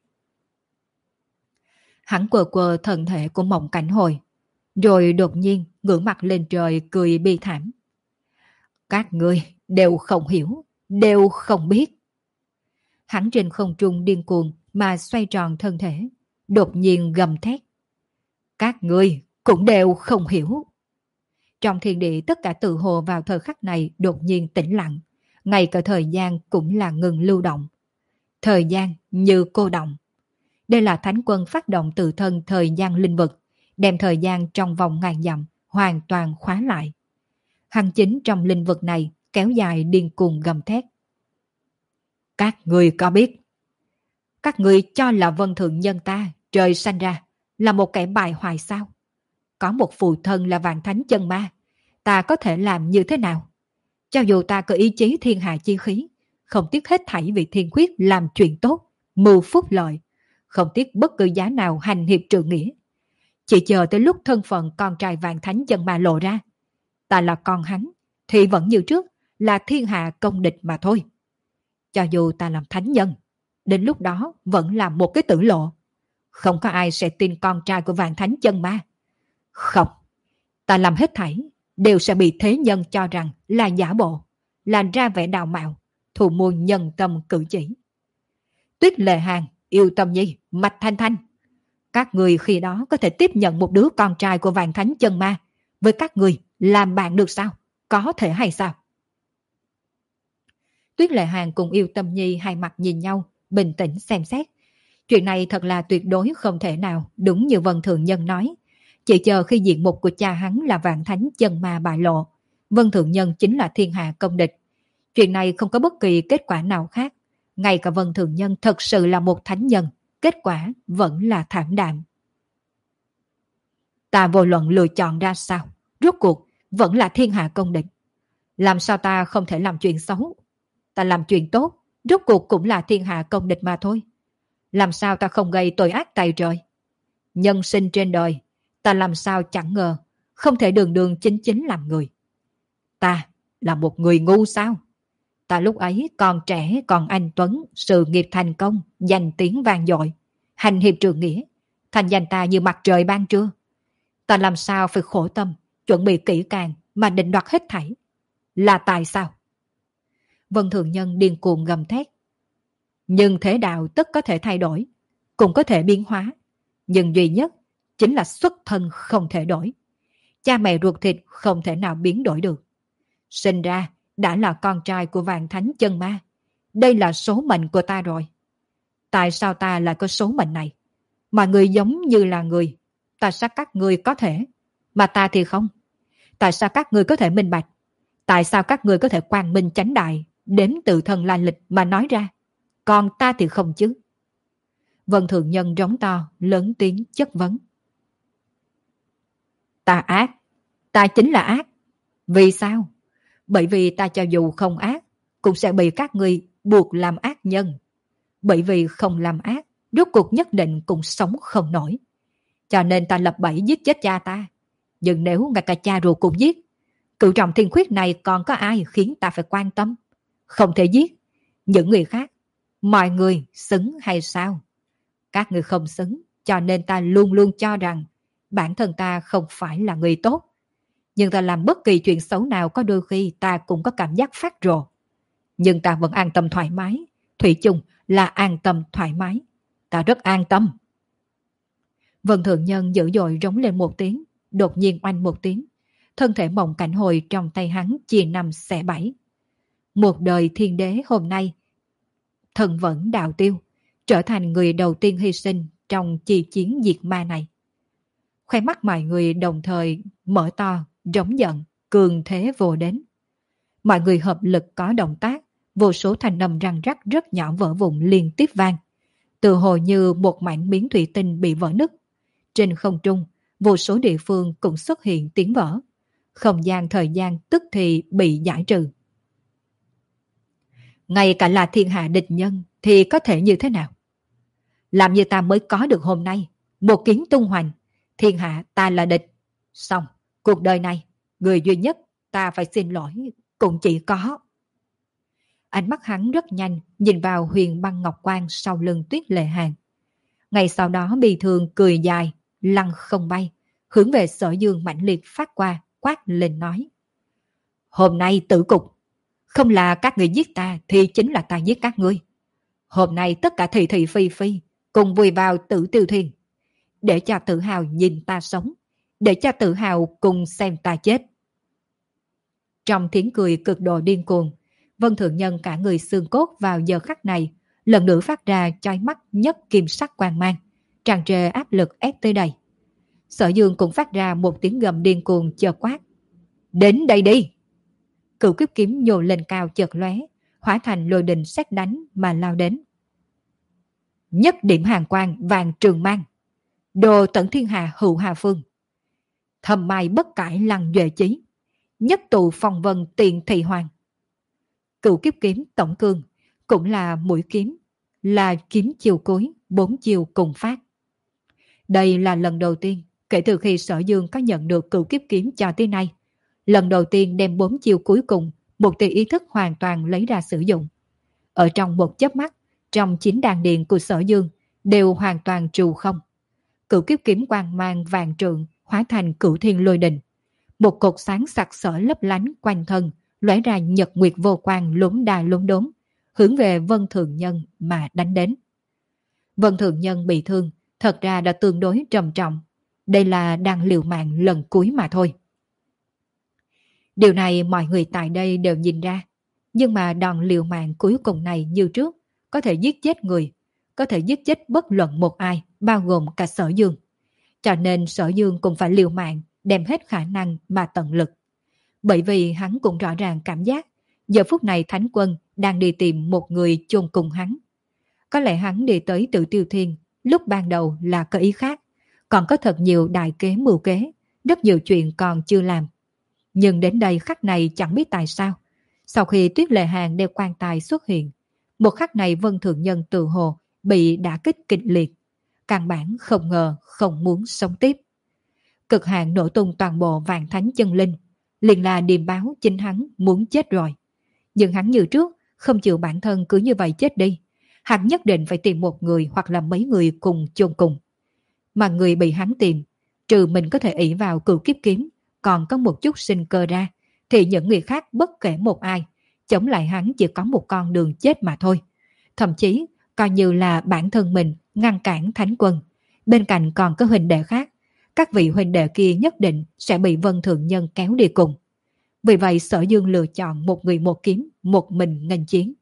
Hắn quờ quờ thân thể của Mộng Cảnh Hồi, rồi đột nhiên ngửa mặt lên trời cười bi thảm. Các ngươi đều không hiểu, đều không biết. Hắn trên không trung điên cuồng mà xoay tròn thân thể, đột nhiên gầm thét. Các ngươi cũng đều không hiểu. Trong thiên địa tất cả tự hồ vào thời khắc này đột nhiên tĩnh lặng, ngay cả thời gian cũng là ngừng lưu động. Thời gian như cô động. Đây là Thánh Quân phát động tự thân thời gian linh vực, đem thời gian trong vòng ngàn dặm hoàn toàn khóa lại. Hắn chính trong linh vực này kéo dài điên cuồng gầm thét. Các người có biết, các người cho là Vân Thượng Nhân ta trời sanh ra là một kẻ bại hoại sao? Có một phụ thân là Vạn Thánh Chân Ma, ta có thể làm như thế nào? Cho dù ta có ý chí thiên hạ chi khí, không tiếc hết thảy vì thiên khuyết làm chuyện tốt, mưu phúc lợi, không tiếc bất cứ giá nào hành hiệp trượng nghĩa. Chỉ chờ tới lúc thân phận con trai Vạn Thánh Chân Ma lộ ra, ta là con hắn, thì vẫn như trước là thiên hạ công địch mà thôi. Cho dù ta làm thánh nhân, đến lúc đó vẫn là một cái tử lộ. Không có ai sẽ tin con trai của Vạn Thánh Chân Ma. Không, ta làm hết thảy đều sẽ bị thế nhân cho rằng là giả bộ, là ra vẻ đạo mạo, thù môn nhân tâm cử chỉ. Tuyết Lệ Hàng, Yêu Tâm Nhi, Mạch Thanh Thanh, các người khi đó có thể tiếp nhận một đứa con trai của Vạn Thánh Chân Ma, với các người làm bạn được sao? Có thể hay sao? Tuyết Lệ Hàng cùng Yêu Tâm Nhi hai mặt nhìn nhau, bình tĩnh xem xét. Chuyện này thật là tuyệt đối không thể nào, đúng như Vân Thượng Nhân nói. Chỉ chờ khi diện mục của cha hắn là Vạn Thánh Chân Ma bại lộ, Vân Thượng Nhân chính là thiên hạ công địch. Chuyện này không có bất kỳ kết quả nào khác. Ngay cả Vân Thượng Nhân thật sự là một thánh nhân, kết quả vẫn là thảm đạm. Ta vô luận lựa chọn ra sao, rốt cuộc vẫn là thiên hạ công địch. Làm sao ta không thể làm chuyện xấu? Ta làm chuyện tốt, rốt cuộc cũng là thiên hạ công địch mà thôi. Làm sao ta không gây tội ác tày trời? Nhân sinh trên đời, ta làm sao chẳng ngờ, không thể đường đường chính chính làm người. Ta là một người ngu sao? Ta lúc ấy còn trẻ, còn anh tuấn, sự nghiệp thành công, danh tiếng vang dội, hành hiệp trường nghĩa, thành danh ta như mặt trời ban trưa. Ta làm sao phải khổ tâm, chuẩn bị kỹ càng mà định đoạt hết thảy? Là tại sao? Vân Thường Nhân điên cuồng gầm thét. Nhưng thế đạo tất có thể thay đổi, cũng có thể biến hóa. Nhưng duy nhất chính là xuất thân không thể đổi. Cha mẹ ruột thịt không thể nào biến đổi được. Sinh ra đã là con trai của vạn thánh chân ma. Đây là số mệnh của ta rồi. Tại sao ta lại có số mệnh này? Mà người giống như là người. Tại sao các người có thể, mà ta thì không? Tại sao các người có thể minh bạch? Tại sao các người có thể quang minh chánh đại, đếm tự thân lai lịch mà nói ra? Còn ta thì không chứ? Vân Thường Nhân rống to, lớn tiếng chất vấn. Ta ác. Ta chính là ác. Vì sao? Bởi vì ta cho dù không ác, cũng sẽ bị các ngươi buộc làm ác nhân. Bởi vì không làm ác, rốt cuộc nhất định cũng sống không nổi. Cho nên ta lập bẫy giết chết cha ta. Nhưng nếu ngay cả cha ruột cũng giết, cựu trọng thiên khuyết này còn có ai khiến ta phải quan tâm? Không thể giết. Những người khác, mọi người xứng hay sao? Các người không xứng, cho nên ta luôn luôn cho rằng bản thân ta không phải là người tốt. Nhưng ta làm bất kỳ chuyện xấu nào có đôi khi ta cũng có cảm giác phát rồ. Nhưng ta vẫn an tâm thoải mái. Thủy chung là an tâm thoải mái. Ta rất an tâm. Vân Thượng Nhân dữ dội rống lên một tiếng. Đột nhiên oanh một tiếng. Thân thể mộng cảnh hồi trong tay hắn chia năm xẻ bảy. Một đời thiên đế hôm nay thần vẫn đạo tiêu, trở thành người đầu tiên hy sinh trong chi chiến diệt ma này. Khoe mắt mọi người đồng thời mở to, rống giận, cường thế vô đến. Mọi người hợp lực có động tác, vô số thanh âm răng rắc rất nhỏ vỡ vụn liên tiếp vang, tự hồ như một mảnh miếng thủy tinh bị vỡ nứt. Trên không trung, vô số địa phương cũng xuất hiện tiếng vỡ. Không gian thời gian tức thì bị giải trừ. Ngay cả là thiên hạ địch nhân thì có thể như thế nào? Làm như ta mới có được hôm nay, một kiến tung hoành, thiên hạ ta là địch. Xong, cuộc đời này, người duy nhất ta phải xin lỗi cũng chỉ có. Ánh mắt hắn rất nhanh nhìn vào Huyền Băng Ngọc Quan sau lưng Tuyết Lệ Hàn. Ngày sau đó bị thương cười dài, lăn không bay, hướng về Sở Dương mãnh liệt phát qua, quát lên nói. Hôm nay tử cục, không là các người giết ta thì chính là ta giết các ngươi. Hôm nay tất cả thị thị phi phi cùng vùi vào tử tiêu thuyền, để cho tự hào nhìn ta sống, để cho tự hào cùng xem ta chết. Trong tiếng cười cực độ điên cuồng, Vân Thượng Nhân cả người xương cốt vào giờ khắc này lần nữa phát ra chói mắt nhất kim sắc quang mang, tràn trề áp lực ép tới đây. Sở Dương cũng phát ra một tiếng gầm điên cuồng chợt quát. Đến đây đi! Cửu kiếp kiếm nhô lên cao chợt lóe, hóa thành lôi đình sét đánh mà lao đến. Nhất điểm hàng quang vàng trường mang, đồ tận thiên hạ hữu hà phương. Thầm mai bất cải lăng duệ chí, nhất tụ phong vân tiền thị hoàng. Cửu kiếp kiếm tổng cương cũng là mũi kiếm, là kiếm chiều cuối, bốn chiều cùng phát. Đây là lần đầu tiên kể từ khi Sở Dương có nhận được cửu kiếp kiếm cho tới nay, lần đầu tiên đem bốn chiều cuối cùng một tia ý thức hoàn toàn lấy ra sử dụng. Ở trong một chớp mắt, trong chín đàn điện của Sở Dương đều hoàn toàn trù không. Cửu kiếp kiếm quang mang vàng trượng hóa thành cửu thiên lôi đình. Một cột sáng sặc sỡ lấp lánh quanh thân, lóe ra nhật nguyệt vô quang lốm đà lốm đốm, hướng về Vân Thường Nhân mà đánh đến. Vân Thường Nhân bị thương, thật ra đã tương đối trầm trọng. Đây là đang liều mạng lần cuối mà thôi. Điều này mọi người tại đây đều nhìn ra. Nhưng mà đòn liều mạng cuối cùng này như trước, có thể giết chết người, có thể giết chết bất luận một ai, bao gồm cả Sở Dương. Cho nên Sở Dương cũng phải liều mạng, đem hết khả năng mà tận lực. Bởi vì hắn cũng rõ ràng cảm giác, giờ phút này Thánh Quân đang đi tìm một người chôn cùng hắn. Có lẽ hắn đi tới Tử Tiêu Thiên, lúc ban đầu là có ý khác, còn có thật nhiều đại kế mưu kế, rất nhiều chuyện còn chưa làm. Nhưng đến đây khắc này chẳng biết tại sao, sau khi Tuyết Lệ Hàng đeo quan tài xuất hiện, một khắc này Vân Thượng Nhân tự hồ bị đả kích kịch liệt, căn bản không ngờ không muốn sống tiếp. Cực hạn nổ tung toàn bộ Vạn Thánh Chân Linh, liền là điềm báo chính hắn muốn chết rồi. Nhưng hắn như trước, không chịu bản thân cứ như vậy chết đi. Hắn nhất định phải tìm một người hoặc là mấy người cùng chôn cùng. Mà người bị hắn tìm, trừ mình có thể ỷ vào Cửu Kiếp Kiếm, còn có một chút sinh cơ ra, thì những người khác bất kể một ai, chống lại hắn chỉ có một con đường chết mà thôi. Thậm chí, coi như là bản thân mình ngăn cản Thánh Quân. Bên cạnh còn có huynh đệ khác, các vị huynh đệ kia nhất định sẽ bị Vân Thượng Nhân kéo đi cùng. Vì vậy Sở Dương lựa chọn một người một kiếm, một mình nghênh chiến.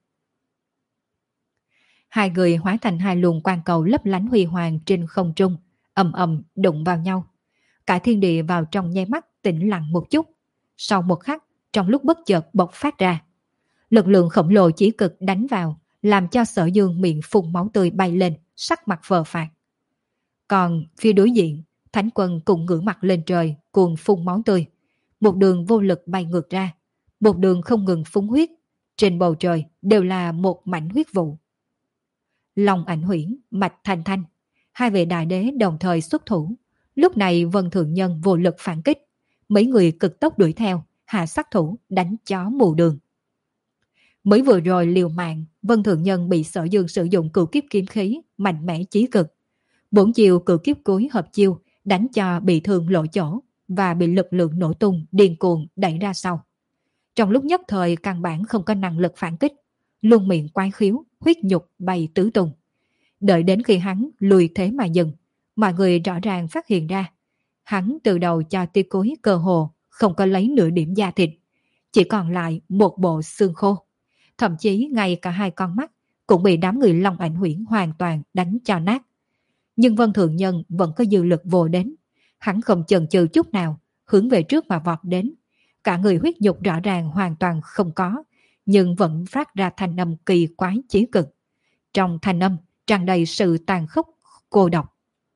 Hai người hóa thành hai luồng quang cầu lấp lánh huy hoàng trên không trung, ầm ầm đụng vào nhau. Cả thiên địa vào trong nháy mắt tĩnh lặng một chút. Sau một khắc, trong lúc bất chợt bộc phát ra, lực lượng khổng lồ chỉ cực đánh vào, làm cho Sở Dương miệng phun máu tươi bay lên, sắc mặt phờ phạc. Còn phía đối diện, Thánh Quân cùng ngửa mặt lên trời, cuồng phun máu tươi. Một đường vô lực bay ngược ra, một đường không ngừng phúng huyết. Trên bầu trời đều là một mảnh huyết vụ. Long Ảnh Huyễn, Mạch Thanh Thanh, hai vị đại đế đồng thời xuất thủ. Lúc này Vân Thượng Nhân vô lực phản kích, mấy người cực tốc đuổi theo, hạ sát thủ đánh chó mù đường. Mới vừa rồi liều mạng, Vân Thượng Nhân bị Sở Dương sử dụng Cửu Kiếp Kiếm khí mạnh mẽ chí cực. Bốn chiều Cửu Kiếp cuối hợp chiêu đánh cho bị thương lộ chỗ và bị lực lượng nổ tung điên cuồng đẩy ra sau. Trong lúc nhất thời căn bản không có năng lực phản kích, luôn miệng quái khiếu, huyết nhục bay tứ tung. Đợi đến khi hắn lùi thế mà dừng, mọi người rõ ràng phát hiện ra, hắn từ đầu cho tia cuối cơ hồ không có lấy nửa điểm da thịt, chỉ còn lại một bộ xương khô. Thậm chí ngay cả hai con mắt cũng bị đám người Long Ảnh Huyễn hoàn toàn đánh cho nát. Nhưng Vân Thượng Nhân vẫn có dư lực vô đến, hắn không chần chừ chút nào, hướng về trước mà vọt đến. Cả người huyết nhục rõ ràng hoàn toàn không có, nhưng vẫn phát ra thanh âm kỳ quái chí cực. Trong thanh âm tràn đầy sự tàn khốc, cô độc.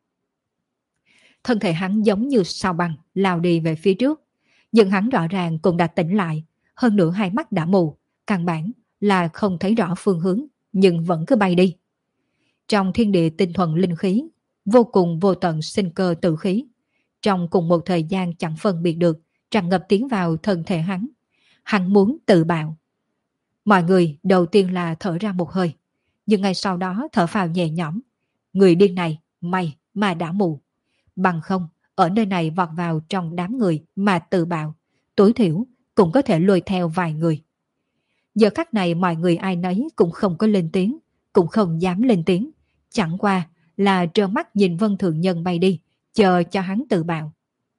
Thân thể hắn giống như sao băng lao đi về phía trước, nhưng hắn rõ ràng cũng đã tỉnh lại, hơn nữa hai mắt đã mù, căn bản là không thấy rõ phương hướng, nhưng vẫn cứ bay đi. Trong thiên địa tinh thuần linh khí, vô cùng vô tận sinh cơ tự khí, trong cùng một thời gian chẳng phân biệt được, tràn ngập tiến vào thân thể hắn. Hắn muốn tự bạo. Mọi người đầu tiên là thở ra một hơi, nhưng ngay sau đó thở phào nhẹ nhõm. Người điên này, may mà đã mù. Bằng không, ở nơi này vọt vào trong đám người mà tự bạo, tối thiểu cũng có thể lôi theo vài người. Giờ khắc này mọi người ai nấy cũng không có lên tiếng, cũng không dám lên tiếng. Chẳng qua là trơ mắt nhìn Vân Thượng Nhân bay đi, chờ cho hắn tự bạo.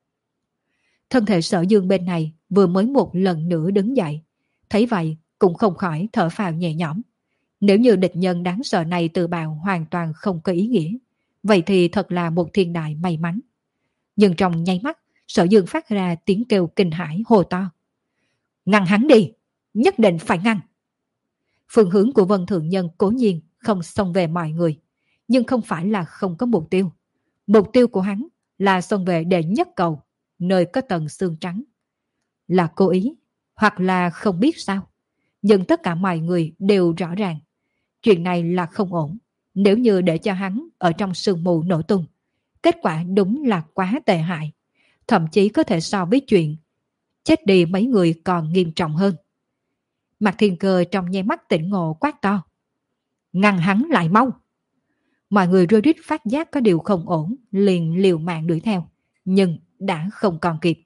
Thân thể Sở Dương bên này vừa mới một lần nữa đứng dậy, thấy vậy cũng không khỏi thở phào nhẹ nhõm. Nếu như địch nhân đáng sợ này tự bạo hoàn toàn không có ý nghĩa, vậy thì thật là một thiên đại may mắn. Nhưng trong nháy mắt, Sở Dương phát ra tiếng kêu kinh hãi hồ to. Ngăn hắn đi, nhất định phải ngăn. Phương hướng của Vân Thượng Nhân cố nhiên không xông về mọi người, nhưng không phải là không có mục tiêu. Mục tiêu của hắn là xông về đệ nhất cầu, nơi có tầng xương trắng. Là cố ý, hoặc là không biết sao. Nhưng tất cả mọi người đều rõ ràng. Chuyện này là không ổn. Nếu như để cho hắn ở trong sương mù nổ tung, kết quả đúng là quá tệ hại. Thậm chí có thể so với chuyện chết đi mấy người còn nghiêm trọng hơn. Mạc Thiên Cơ trong nháy mắt tỉnh ngộ quát to. Ngăn hắn lại mau. Mọi người rối rít phát giác có điều không ổn, liền liều mạng đuổi theo. Nhưng đã không còn kịp.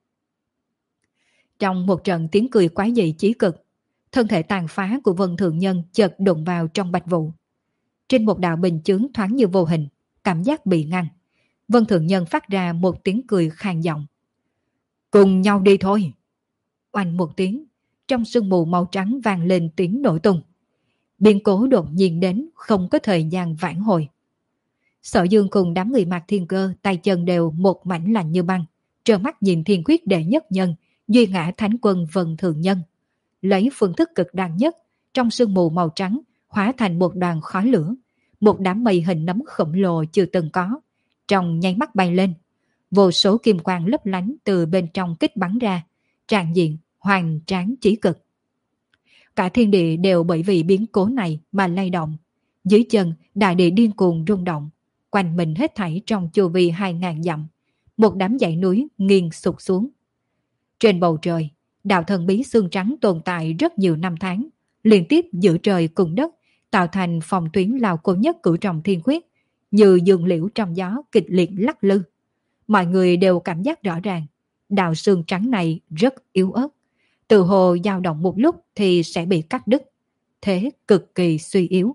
Trong một trận tiếng cười quái dị chí cực, thân thể tàn phá của Vân Thượng Nhân chợt đụng vào trong bạch vụ. Trên một đạo bình chướng thoáng như vô hình, cảm giác bị ngăn. Vân Thượng Nhân phát ra một tiếng cười khàn giọng. Cùng nhau đi thôi. Oanh một tiếng, trong sương mù màu trắng vang lên tiếng nổ tung. Biến cố đột nhiên đến, không có thời gian vãn hồi. Sở Dương cùng đám người Mạc Thiên Cơ tay chân đều một mảnh lạnh như băng, trơ mắt nhìn thiên quyết đệ nhất nhân, duy ngã thánh quân Vân Thượng Nhân. Lấy phương thức cực đoan nhất, trong sương mù màu trắng hóa thành một đoàn khói lửa, một đám mây hình nấm khổng lồ chưa từng có, trong nháy mắt bay lên. Vô số kim quang lấp lánh từ bên trong kích bắn ra, tràn diện hoành tráng chí cực. Cả thiên địa đều bởi vì biến cố này mà lay động. Dưới chân đại địa điên cuồng rung động, quanh mình hết thảy trong chu vi hai ngàn dặm, một đám dãy núi nghiêng sụp xuống. Trên bầu trời, đạo thần bí xương trắng tồn tại rất nhiều năm tháng, liên tiếp giữa trời cùng đất, tạo thành phòng tuyến lao cổ nhất cửu trọng thiên quyết, như dương liễu trong gió kịch liệt lắc lư. Mọi người đều cảm giác rõ ràng, đạo xương trắng này rất yếu ớt, từ hồ dao động một lúc thì sẽ bị cắt đứt, thế cực kỳ suy yếu.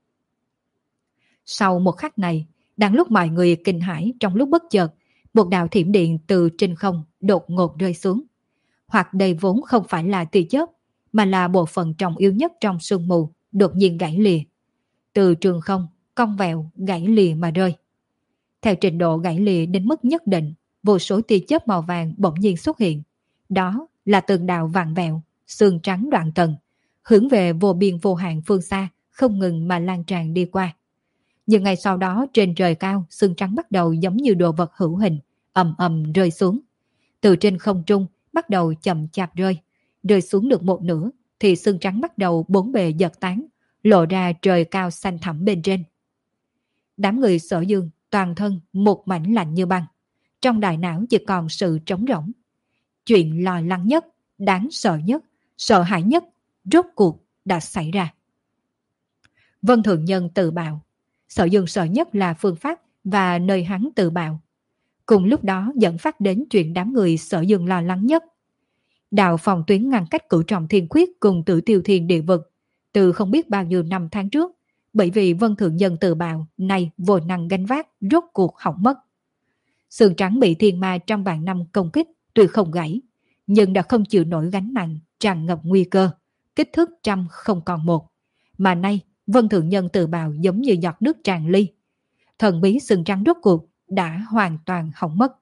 Sau một khắc này, đang lúc mọi người kinh hãi, trong lúc bất chợt, một đạo thiểm điện từ trên không đột ngột rơi xuống. Hoặc đây vốn không phải là tia chớp, mà là bộ phận trọng yếu nhất trong sương mù, đột nhiên gãy lìa. Từ trường không, cong vẹo, gãy lìa mà rơi. Theo trình độ gãy lìa đến mức nhất định, vô số tia chớp màu vàng bỗng nhiên xuất hiện. Đó là từng đạo vạn vẹo, xương trắng đoạn tầng, hướng về vô biên vô hạn phương xa, không ngừng mà lan tràn đi qua. Nhưng ngay sau đó trên trời cao, xương trắng bắt đầu giống như đồ vật hữu hình, ầm ầm rơi xuống. Từ trên không trung bắt đầu chậm chạp rơi, rơi xuống được một nửa thì xương trắng bắt đầu bốn bề giật tán, lộ ra trời cao xanh thẳm bên trên. Đám người Sở Dương toàn thân một mảnh lạnh như băng, trong đại não chỉ còn sự trống rỗng. Chuyện lo lắng nhất, đáng sợ nhất, sợ hãi nhất rốt cuộc đã xảy ra. Vân Thượng Nhân tự bạo. Sở Dương sợ nhất là phương pháp và nơi hắn tự bạo. Cùng lúc đó dẫn phát đến chuyện đám người Sở Dương lo lắng nhất. Đạo phòng tuyến ngăn cách cửu trọng thiên quyết cùng Tử Tiêu Thiên địa vực từ không biết bao nhiêu năm tháng trước, bởi vì Vân Thượng Nhân tự bạo nay vô năng gánh vác, rốt cuộc hỏng mất. Sườn trắng bị thiên ma trong vạn năm công kích tuy không gãy, nhưng đã không chịu nổi gánh nặng, tràn ngập nguy cơ, kích thước trăm không còn một. Mà nay Vân Thượng Nhân tự bạo giống như giọt nước tràn ly. Thần bí sườn trắng rốt cuộc đã hoàn toàn hỏng mất.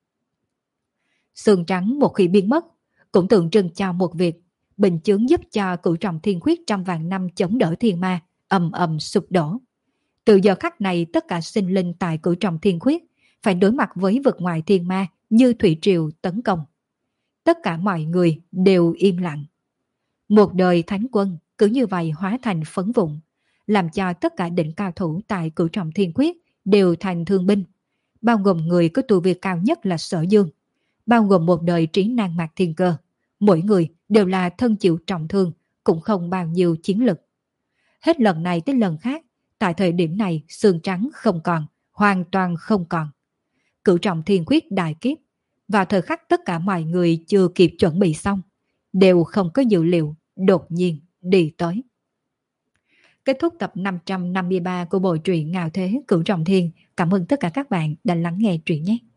Sườn trắng một khi biến mất cũng tượng trưng cho một việc, bình chướng giúp cho cửu trọng thiên quyết trăm vạn năm chống đỡ thiên ma ầm ầm sụp đổ. Từ giờ khắc này tất cả sinh linh tại cửu trọng thiên quyết phải đối mặt với vực ngoại thiên ma như thủy triều tấn công. Tất cả mọi người đều im lặng. Một đời thánh quân cứ như vậy hóa thành phấn vụn, làm cho tất cả đỉnh cao thủ tại cửu trọng thiên quyết đều thành thương binh, bao gồm người có tu vi cao nhất là Sở Dương, bao gồm một đời trí năng Mạc Thiên Cơ. Mỗi người đều là thân chịu trọng thương, cũng không bao nhiêu chiến lực. Hết lần này tới lần khác, tại thời điểm này xương trắng không còn, hoàn toàn không còn. Cửu trọng thiên quyết đại kiếp, vào thời khắc tất cả mọi người chưa kịp chuẩn bị xong, đều không có dự liệu, đột nhiên đi tới. Kết thúc tập năm trăm năm mươi ba của bộ truyện Ngạo Thế Cửu Trọng Thiên. Cảm ơn tất cả các bạn đã lắng nghe truyện nhé.